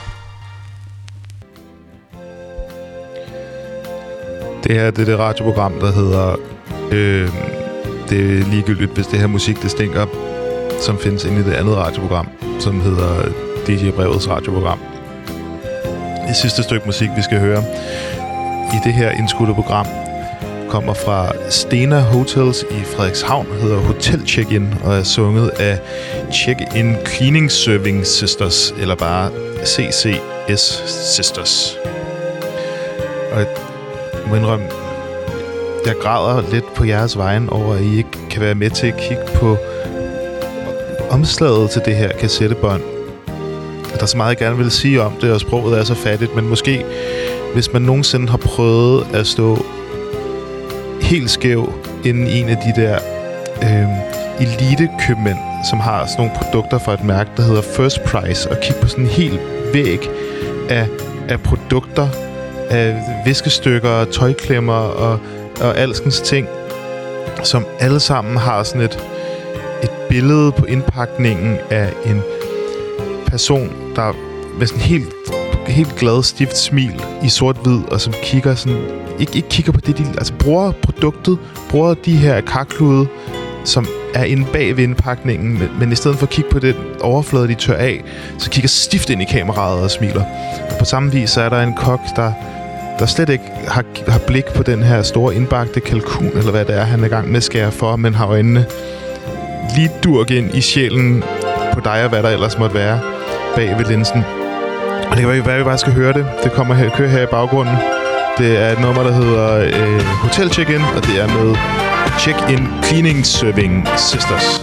Det her det er det radioprogram, der hedder det er ligegyldigt, hvis det her musik det stinker, som findes inde i det andet radioprogram, som hedder DJ Brevets radioprogram. Det sidste stykke musik, vi skal høre i det her indskudte program, kommer fra Stena Hotels i Frederikshavn, hedder Hotel Check-In, og er sunget af Check-In Cleaning Serving Sisters, eller bare CCS Sisters. Og jeg må indrømme, jeg græder lidt på jeres vejen over, at I ikke kan være med til at kigge på omslaget til det her kassettebånd. Der er så meget, jeg gerne vil sige om det, og sproget er så fattigt, men måske, hvis man nogensinde har prøvet at stå helt skæv inde i en af de der elitekøbmænd, som har sådan nogle produkter fra et mærke, der hedder First Price, og kigge på sådan en hel væg af produkter, af viskestykker, tøjklemmer og alskens ting, som alle sammen har sådan et billede på indpakningen af en person, der med sådan helt glad, stift smil i sort-hvid, og som kigger sådan, ikke kigger på det, de altså bruger produktet, bruger de her karklude, som er inde bag ved indpakningen, men i stedet for at kigge på den overflade, de tør af, så kigger stift ind i kameraet og smiler. Og på samme vis så er der en kok, der slet ikke har blik på den her store indbagte kalkun, eller hvad det er, han er i gang med at skære for, men har øjnene lige durk ind i sjælen på dig og hvad der ellers måtte være bag ved linsen. Og det kan være, at vi bare skal høre det. Det kommer her, kører her i baggrunden. Det er et nummer, der hedder Hotel Check-In, og det er med Check-In Cleaning Serving Sisters.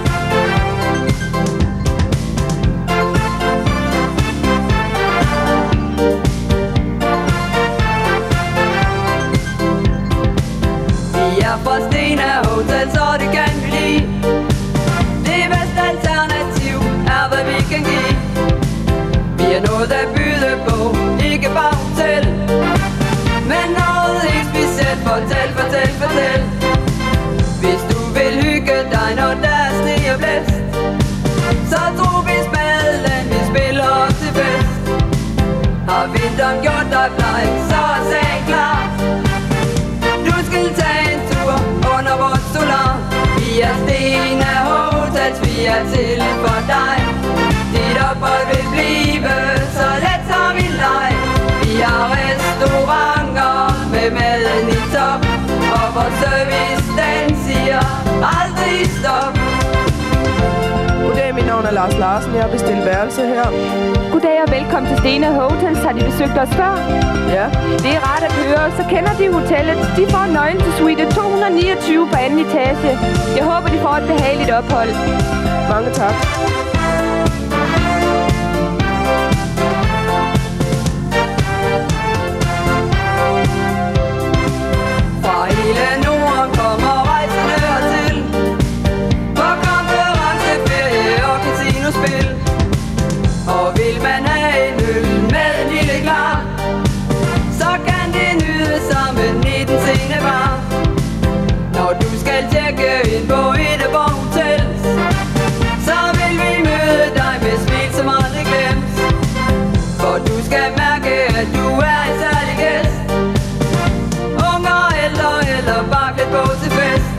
Vi er fra Stena Hotel, så det kan vi lide. Det bedste alternativ er, hvad vi kan give. Vi har noget at byde på, ikke bare hotel, men noget helt specielt. Fortæl. Hvis du vil hygge dig, når der som gjort dig bleg, så er sagen klar. Du skal tage en tur under vores solar. Vi er Stena Hotels, vi er til for dig. Dit ophold vil blive så let som i leg. Vi har restauranter med maden i top, og vores service den siger aldrig stop. Goddag, mit navn er Lars Larsen. Jeg har bestilt værelse her. Goddag og velkommen til Stena Hotels. Har de besøgt os før? Ja. Det er rart at høre. Så kender de hotellet. De får nøglen til suite 229 på anden etage. Jeg håber, de får et behageligt ophold. Mange tak. Fra hele Norden kommer rejsende hertil på konferenceferie og casinospil. Og vil man have en øl med en lille klar, så kan det nyde sammen i den sene bar. Når du skal tjekke ind på et af vores hotels, så vil vi møde dig med smil som aldrig glemt. For du skal mærke, at du er en særlig gæst. Unger, ældre eller bare klædt på til fest.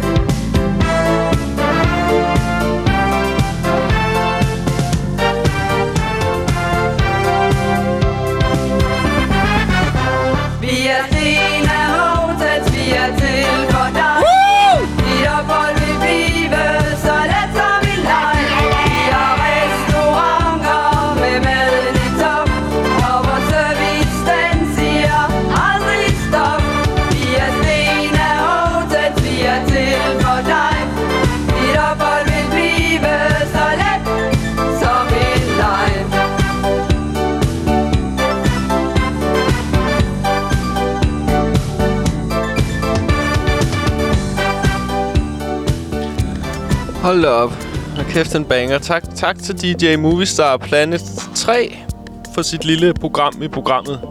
Vi er Stena Hotels, vi er til for dig. Dit ophold vil blive så let som i leg. Vi har restauranter med maden i top, og vores service den siger aldrig stop. Vi er Stena Hotels, vi er til for dig. Dit ophold vil blive så let som i leg. Hold op. Og kæft, en banger. Tak til DJ Movistar Planet 3 for sit lille program i programmet.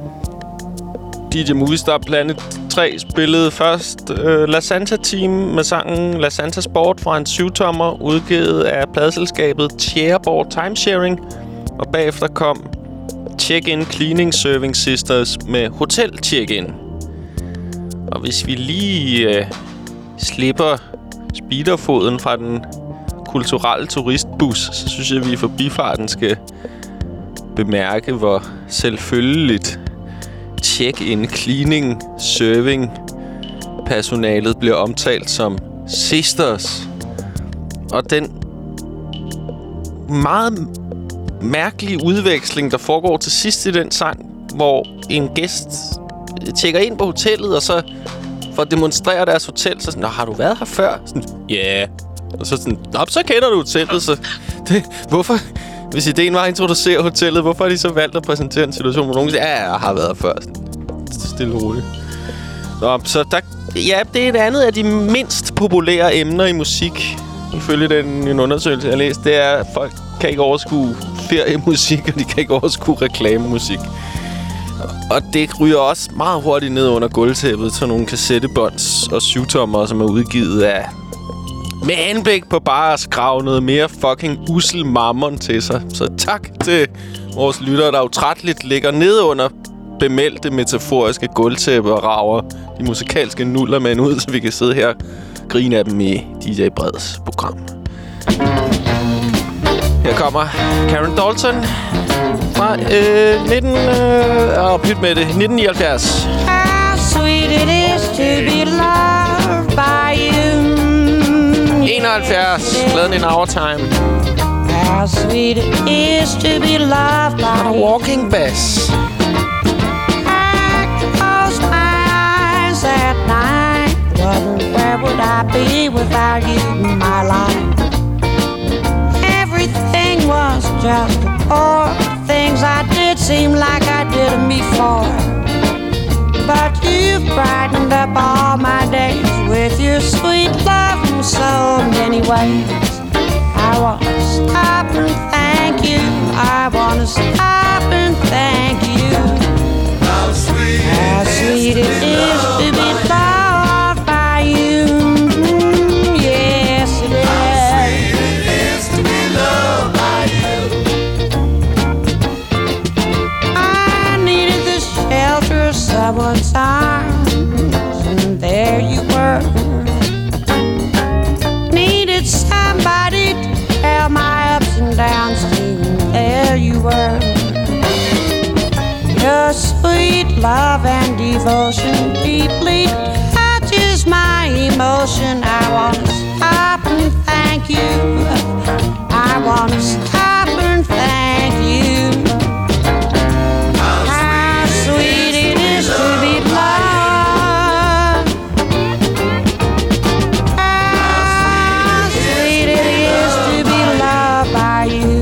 DJ Movistar Planet 3 spillede først La Santa Team med sangen La Santa Sport fra en 7-tommer, udgivet af pladeselskabet Chairboard Timesharing. Og bagefter kom Check-In Cleaning Serving Sisters med Hotel Check-In. Og hvis vi lige slipper speederfoden fra den kulturelle turistbus, så synes jeg, at vi i forbifarten skal bemærke, hvor selvfølgeligt check-in, cleaning, serving personalet bliver omtalt som sisters. Og den meget mærkelige udveksling, der foregår til sidst i den sang, hvor en gæst tjekker ind på hotellet, og så for at demonstrere deres hotel, så sådan, har du været her før? Sådan, ja. Yeah. Og så sådan, så kender du hotellet, så hvorfor, hvis ideen var at introducere hotellet, hvorfor har de så valgt at præsentere en situation, hvor nogen siger, ja, jeg har været her før. Sådan, stille og roligt. Nå, så der, ja, det er et andet af de mindst populære emner i musik, ifølge en undersøgelse, jeg har læst. Det er, at folk kan ikke overskue feriemusik, og de kan ikke overskue reklamemusik. Og det ryger også meget hurtigt ned under gulvtæppet til nogle kassettebånds og 7-tommer, som er udgivet af med henblik på bare at skrave noget mere fucking ussel mammon til sig. Så tak til vores lyttere, der utrætteligt ligger ned under bemeldte metaforiske gulvtæppe og rager de musikalske nullermænd ud, så vi kan sidde her og grine af dem i DJ Breds program. Her kommer Karen Dalton fra 1979. How sweet it is to be loved by you. 71. Pladen in our time. How sweet it is to be loved by you. Walking bass. I close my eyes at night. Where would I be without you in my life? Everything was just before. Things I did seem like I did them before. But you've brightened up all my days with your sweet love in so many ways. I want to stop and thank you. I want to stop and thank you. How sweet it is to be loved by you. Yes, it is. How sweet it is to be loved by you. I needed the love and devotion deeply touches my emotion. I want to stop and thank you. I want to stop and thank you. How sweet it is to be loved. How sweet it is to be loved by you.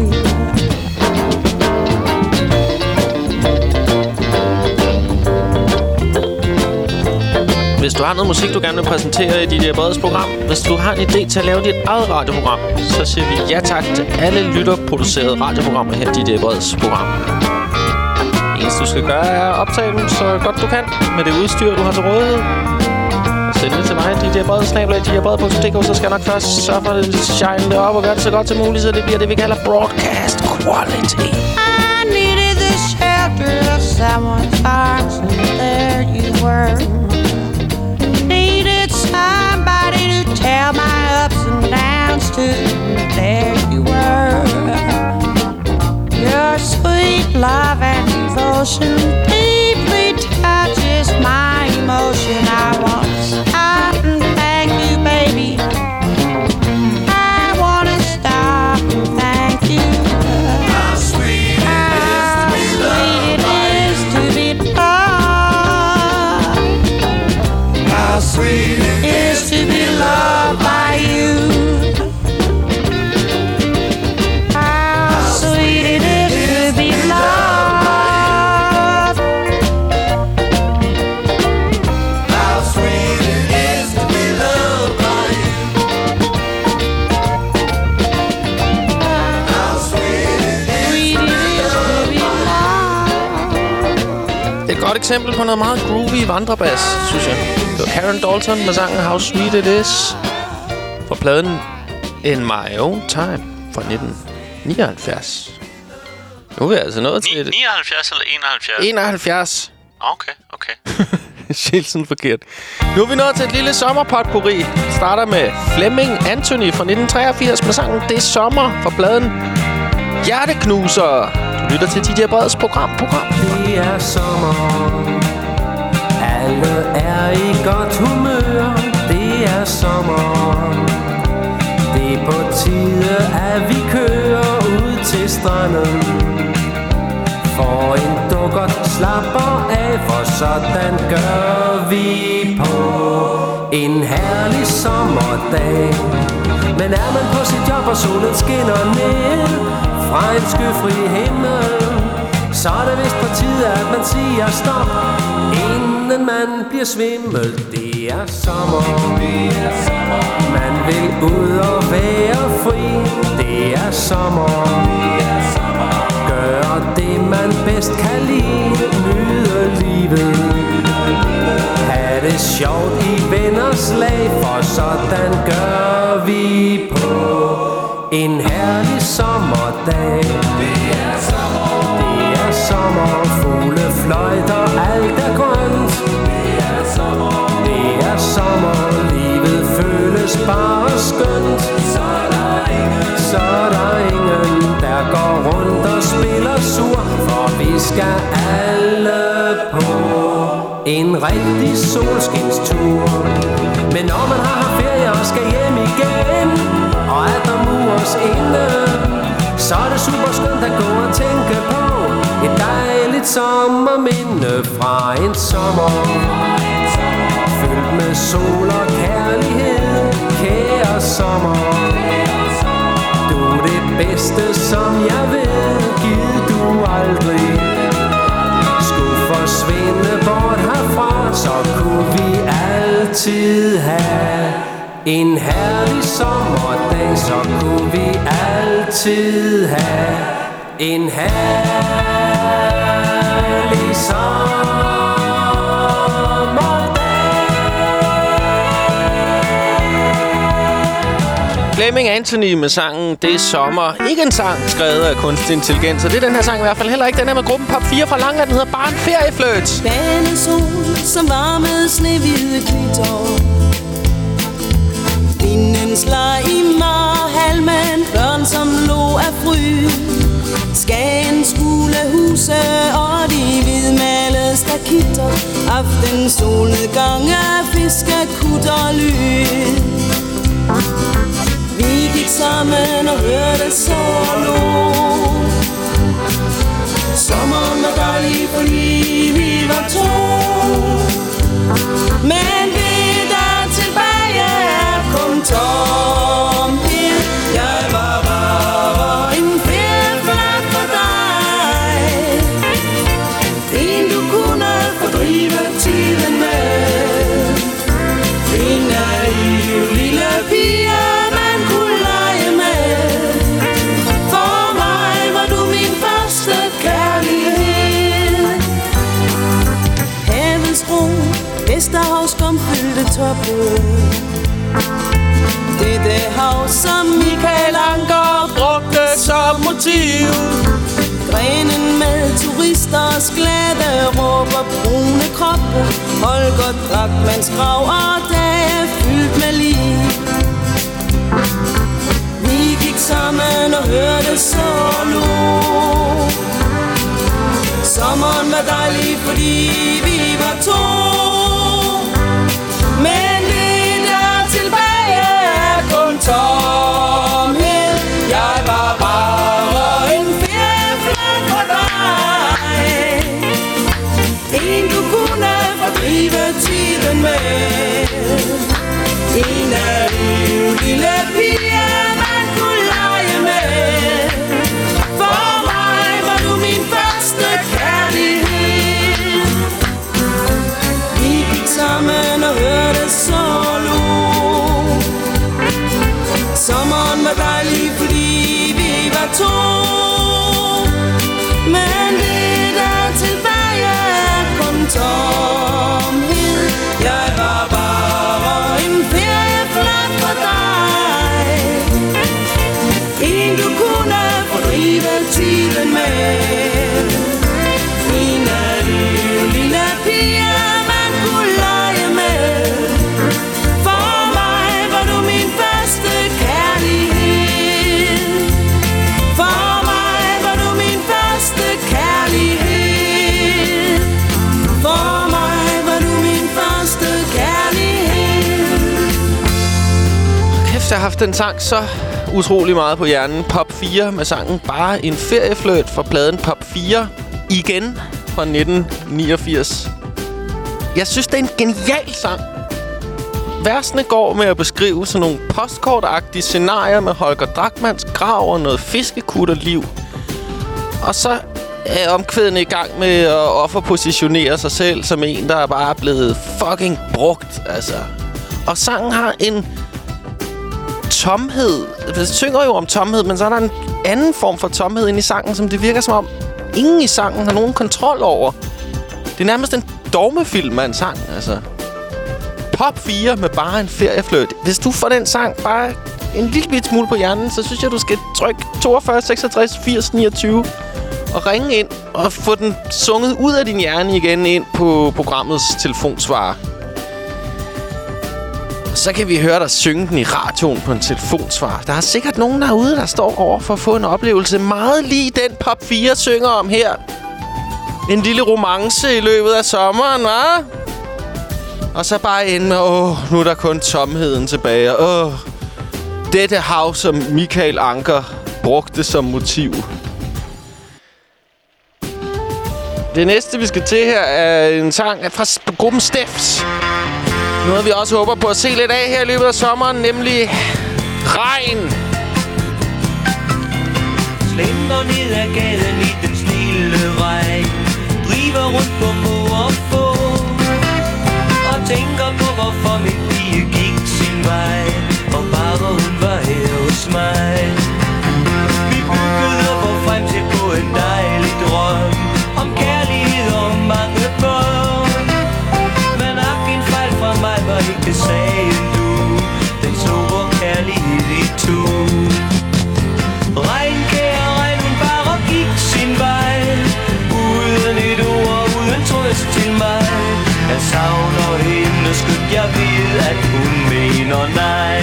Hvis du har noget musik, du gerne vil præsentere i DJ Breds program, hvis du har en idé til at lave dit eget radioprogram, så siger vi ja tak til alle lytterproducerede radioprogrammer her i DJ Breds program. Det eneste, du skal gøre, er at optage dem så godt du kan med det udstyr, du har til rådighed. Send det til mig, djbred@djbred.dk, så skal jeg nok først sørge for at shine det op og gøre det så godt som muligt, så det bliver det, vi kalder broadcast quality. I needed the shelter of someone's arms, and there you were. Needed somebody to tell my ups and downs to, there you were. Your sweet love and devotion deeply touches my emotion. I want to stop and thank you, baby. I want to stop and thank you. How sweet it is to be loved. How sweet it is to be loved by you. How sweet it is to be loved. How sweet it is to be loved by you. How sweet it is to be loved. Et godt eksempel på noget meget groovy vandrebas, synes jeg. Det var Karen Dalton med sangen How Sweet It Is fra pladen In My Own Time fra 1979. Nu er jeg altså nået til 79 eller 71? 71. Okay. Sjælsen forkert. Nu er vi nået til et lille sommerpotpourri. Starter med Flemming Anthony fra 1983 med sangen Det er sommer fra pladen Hjerteknuser. Du lytter til DJ Breds program. Det er sommer. Alle er i godt humør. Det er sommer. Det er på tide, at vi kører ud til stranden. For en dukkert slapper af, for sådan gør vi på en herlig sommerdag. Men er man på sit job, og solen skinner ned fra en skyfri himmel, så er det vist på tide, at man siger stop, inden man bliver svimmel. Det er sommer. Man vil ud og være fri. Det er sommer. Gør det, man bedst kan lide. Nyde livet. Ha' det sjovt i venners lag, for sådan gør vi på en herlig sommerdag. Det er sommer. Det er sommer. Fugle fløjter, alt er grønt. Det er sommer. Det er sommer. Livet føles bare skønt. Så er der ingen, der går rundt og spiller sur, for vi skal alle på en rigtig solskinstur. Men når man har haft ferie og skal hjem igen, og at der mures inde, så er det super skønt at gå og tænke på et dejligt sommerminde fra en sommer fyldt med sol og kærlighed. Kære sommer, du er det bedste, som jeg ved. Gid du aldrig skulle forsvinde bort herfra, så kunne vi altid have en herlig sommerdag. Så kunne vi altid have en herlig sommerdag. Flemming Anthony med sangen Det er sommer. Ikke en sang skrevet af kunstig intelligens, og det er den her sang i hvert fald heller ikke. Den er med gruppen Pop 4 fra Langeland. Den hedder bare en feriefløjt. Denne sol, som varmede snehvide glitter. Vindens leg i marhalmen. Børn som lå af fryd. Skagen skole huse og de hvidmalede stakitter. gitter. Aften solnedgang af fiskekutterlyd. Vi gik sammen og hørte solo. Sommeren var dejlig, fordi vi var to. Men det der tilbage er kun tomhed. Jeg var bare en færdflat for dig. En du kunne fordrive tiden med. En naiv lille pige man kunne lege med. For mig var du min første kærlighed. Havets ro, Vesterhavs skumfyldte toppe. Det hav, som Michael Anker brugte som motiv. Grenen med turisters glade råber brune kroppe. Holger Drachmanns grav og dage fyldt med liv. Vi gik sammen og hørte solo. Sommeren var dejlig, fordi vi var to. Men det der tilbage er kun tomhed. Jeg var bare en færdflat for dig. En du kunne fordrive tiden med. En naiv lille pige man kunne lege med. For mig var du min første kærlighed. Vi gik sammen og hørte solo. Sommeren var dejlig, fordi vi var to. Men det der tilbage er kun tomhed. Jeg var bare en færdflat for dig. En du kunne fordrive tiden med. En naiv lille pige man kunne lege med. For mig var du min første kærlighed. For mig var du min første kærlighed. For mig var du min første kærlighed. Kæft, jeg har haft den sang så utrolig meget på hjernen. Pop 4 med sangen Bare en feriefløjt fra pladen Pop 4 igen fra 1989. Jeg synes, det er en genial sang. Versene går med at beskrive sådan nogle postkortagtige scenarier med Holger Drachmanns grav og noget fiskekutterliv. Og så er omkvædene i gang med at offerpositionere sig selv som en, der er bare blevet fucking brugt, altså. Og sangen har en tomhed. Det synger jo om tomhed, men så er der en anden form for tomhed inde i sangen, som det virker som om ingen i sangen har nogen kontrol over. Det er nærmest en dogmefilm af en sang, altså. Pop 4 med Bare en feriefløjt. Hvis du får den sang bare en lille bit smule på hjernen, så synes jeg, du skal trykke 42 66 80 29 og ringe ind og få den sunget ud af din hjerne igen ind på programmets telefonsvarer. Så kan vi høre dig synge den i radioen på en telefonsvarer. Der er sikkert nogen derude, der står over for at få en oplevelse meget lige den Pop 4 synger om her. En lille romance i løbet af sommeren, hva'? Og så bare ind med, nu er der kun tomheden tilbage. Dette hav, som Michael Anker brugte som motiv. Det næste, vi skal til her, er en sang fra gruppen Steps. Noget, vi også håber på at se lidt af her i løbet af sommeren, nemlig Regn. Slender ned ad gaden i den snilde regn. Driver rundt på må og få. Og tænker på, hvorfor min pige gik sin vej. Og bare hun var her hos mig. Vi byggede vor fremtid på en dejlig drøm. Om kærlighed og mange børn. Men en fejl fra mig var ikke sagen du. Den så vor kærlighed i to. Regn, kære regn, hun bare gik sin vej. Uden et ord, uden trøst til mig. Jeg savner hende, skønt jeg ved, at hun mener nej.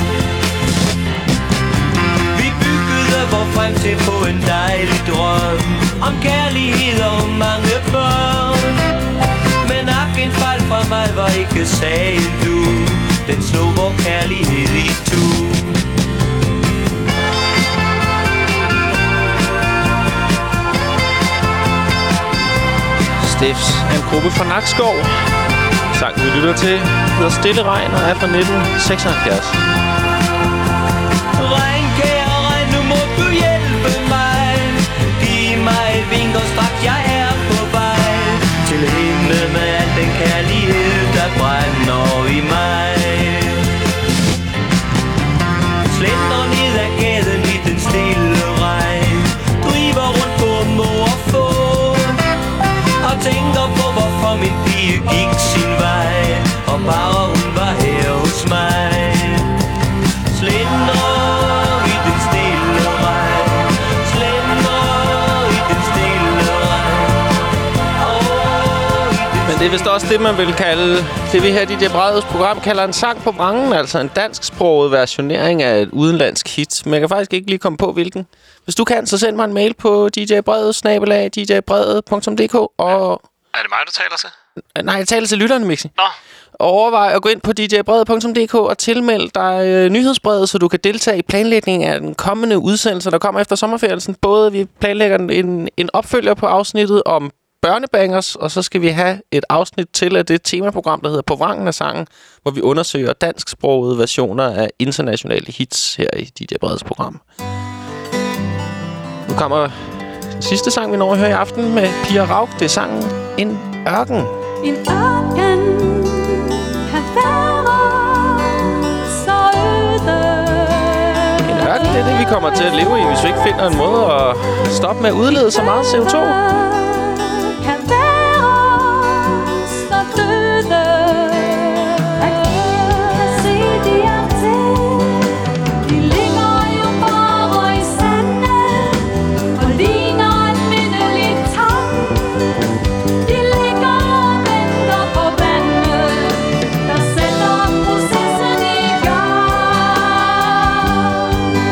Vi byggede vor fremtid på en dejlig drøm. Om kærlighed og mange børn. og ikke sagde du. Den slog vor kærlighed i tu. Stiffs er en gruppe fra Nakskov. Sangen vi lytter til hedder Stille Regn og er fra 1976. Regn, kære regn, nu må du hjælpe mig. Giv mig et vink og straks jeg er på vej til himlen med al den kærlighed, der brænder i mig. Slender ned ad gaden i den stille regn, driver rundt på må og få, og tænker på hvorfor min pige gik sin vej, og bare hun var her hos mig. Slender i den stille regn, slender i den stille regn. Men det er vist også det, man vil kalde det, vi her i DJ Breds program kalder en sang på vrangen, altså en dansksproget versionering af et udenlandsk hit. Men jeg kan faktisk ikke lige komme på, hvilken. Hvis du kan, så send mig en mail på djbrede@djbrede.dk og... Er det mig, du taler til? Nej, jeg taler til lytterne, Mixi. Nå. Og overvej at gå ind på djbrede.dk og tilmelde dig nyhedsbrevet, så du kan deltage i planlægningen af den kommende udsendelse, der kommer efter sommerferien. Både vi planlægger en opfølger på afsnittet om børnebangers, og så skal vi have et afsnit til af det temaprogram, der hedder På vrangen af sangen, hvor vi undersøger dansksprogede versioner af internationale hits her i DJ Breds program. Nu kommer den sidste sang, vi når at høre i aften med Pia Rauk. Det er sangen En ørken. En ørken kan være så øde. En ørken, det er det, vi kommer til at leve i, hvis vi ikke finder en måde at stoppe med at udlede så meget CO2. Kan være så døde. At ingen kan se de er til. De ligger jo bare i sandet og ligner et mindeligt tang. De ligger og venter på vandet, der sætter processen i gang.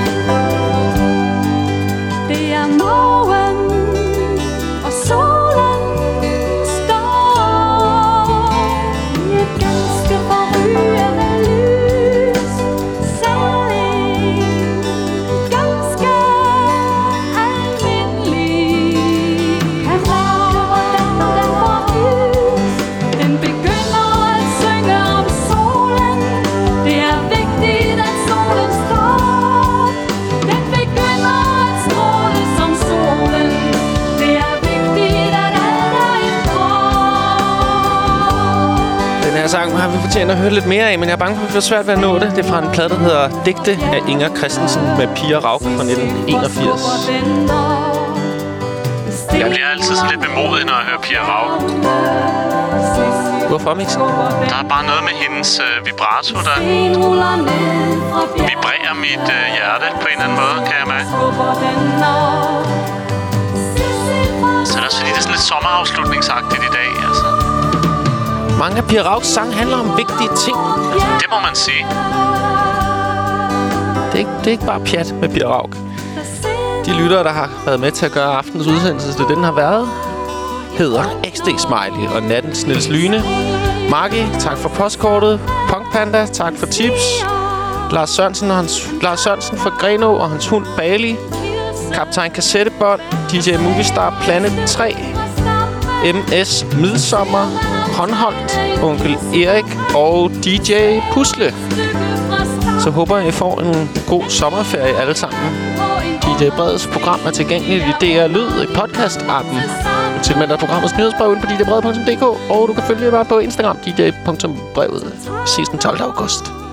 Det er morgen og solen står i et ganske forrygende lys. Selv en ganske almindelig erfarer den får lys. Den begynder at synge om solen. Det er vigtigt at solen står. Den begynder at stråle som solen. Det er vigtigt at alt er i krop. Den her sang har vi fortjent at høre lidt mere af, men jeg er bange for, at vi får svært ved at nå det. Det er fra en plade, der hedder Digte af Inger Christensen med Pia Rauk fra 1981. Jeg bliver altid sådan lidt bemodig, når jeg hører Pia Rauk. Hvorfor, Mixen? Der er bare noget med hendes vibrato, der vibrerer mit hjerte på en eller anden måde, kan jeg mærke. Så er det også fordi, det er sådan lidt sommerafslutningsagtigt i dag, altså. Mange af Pia Rauks sang handler om vigtige ting. Det må man sige. Det er ikke bare pjat med Pia Rauk. De lyttere, der har været med til at gøre aftens udsendelse, det den har været, hedder XD Smiley og Nattens Niels Lyne. Marki, tak for postkortet. Punk Panda, tak for tips. Lars Sørensen fra Grenå og hans hund Bali. Kaptajn Kassettebånd. DJ Movistar Planet 3. MS Midsommer. Håndholdt. Onkel Erik og DJ Pusle. Så håber jeg, I får en god sommerferie alle sammen. DJ Breds program er tilgængeligt i DR Lyd i podcast-appen. Du tilmelder programmets nyhedsbrev inde på djbrede.dk, og du kan følge mig på Instagram, dj.brevet. Vi ses den 12. august.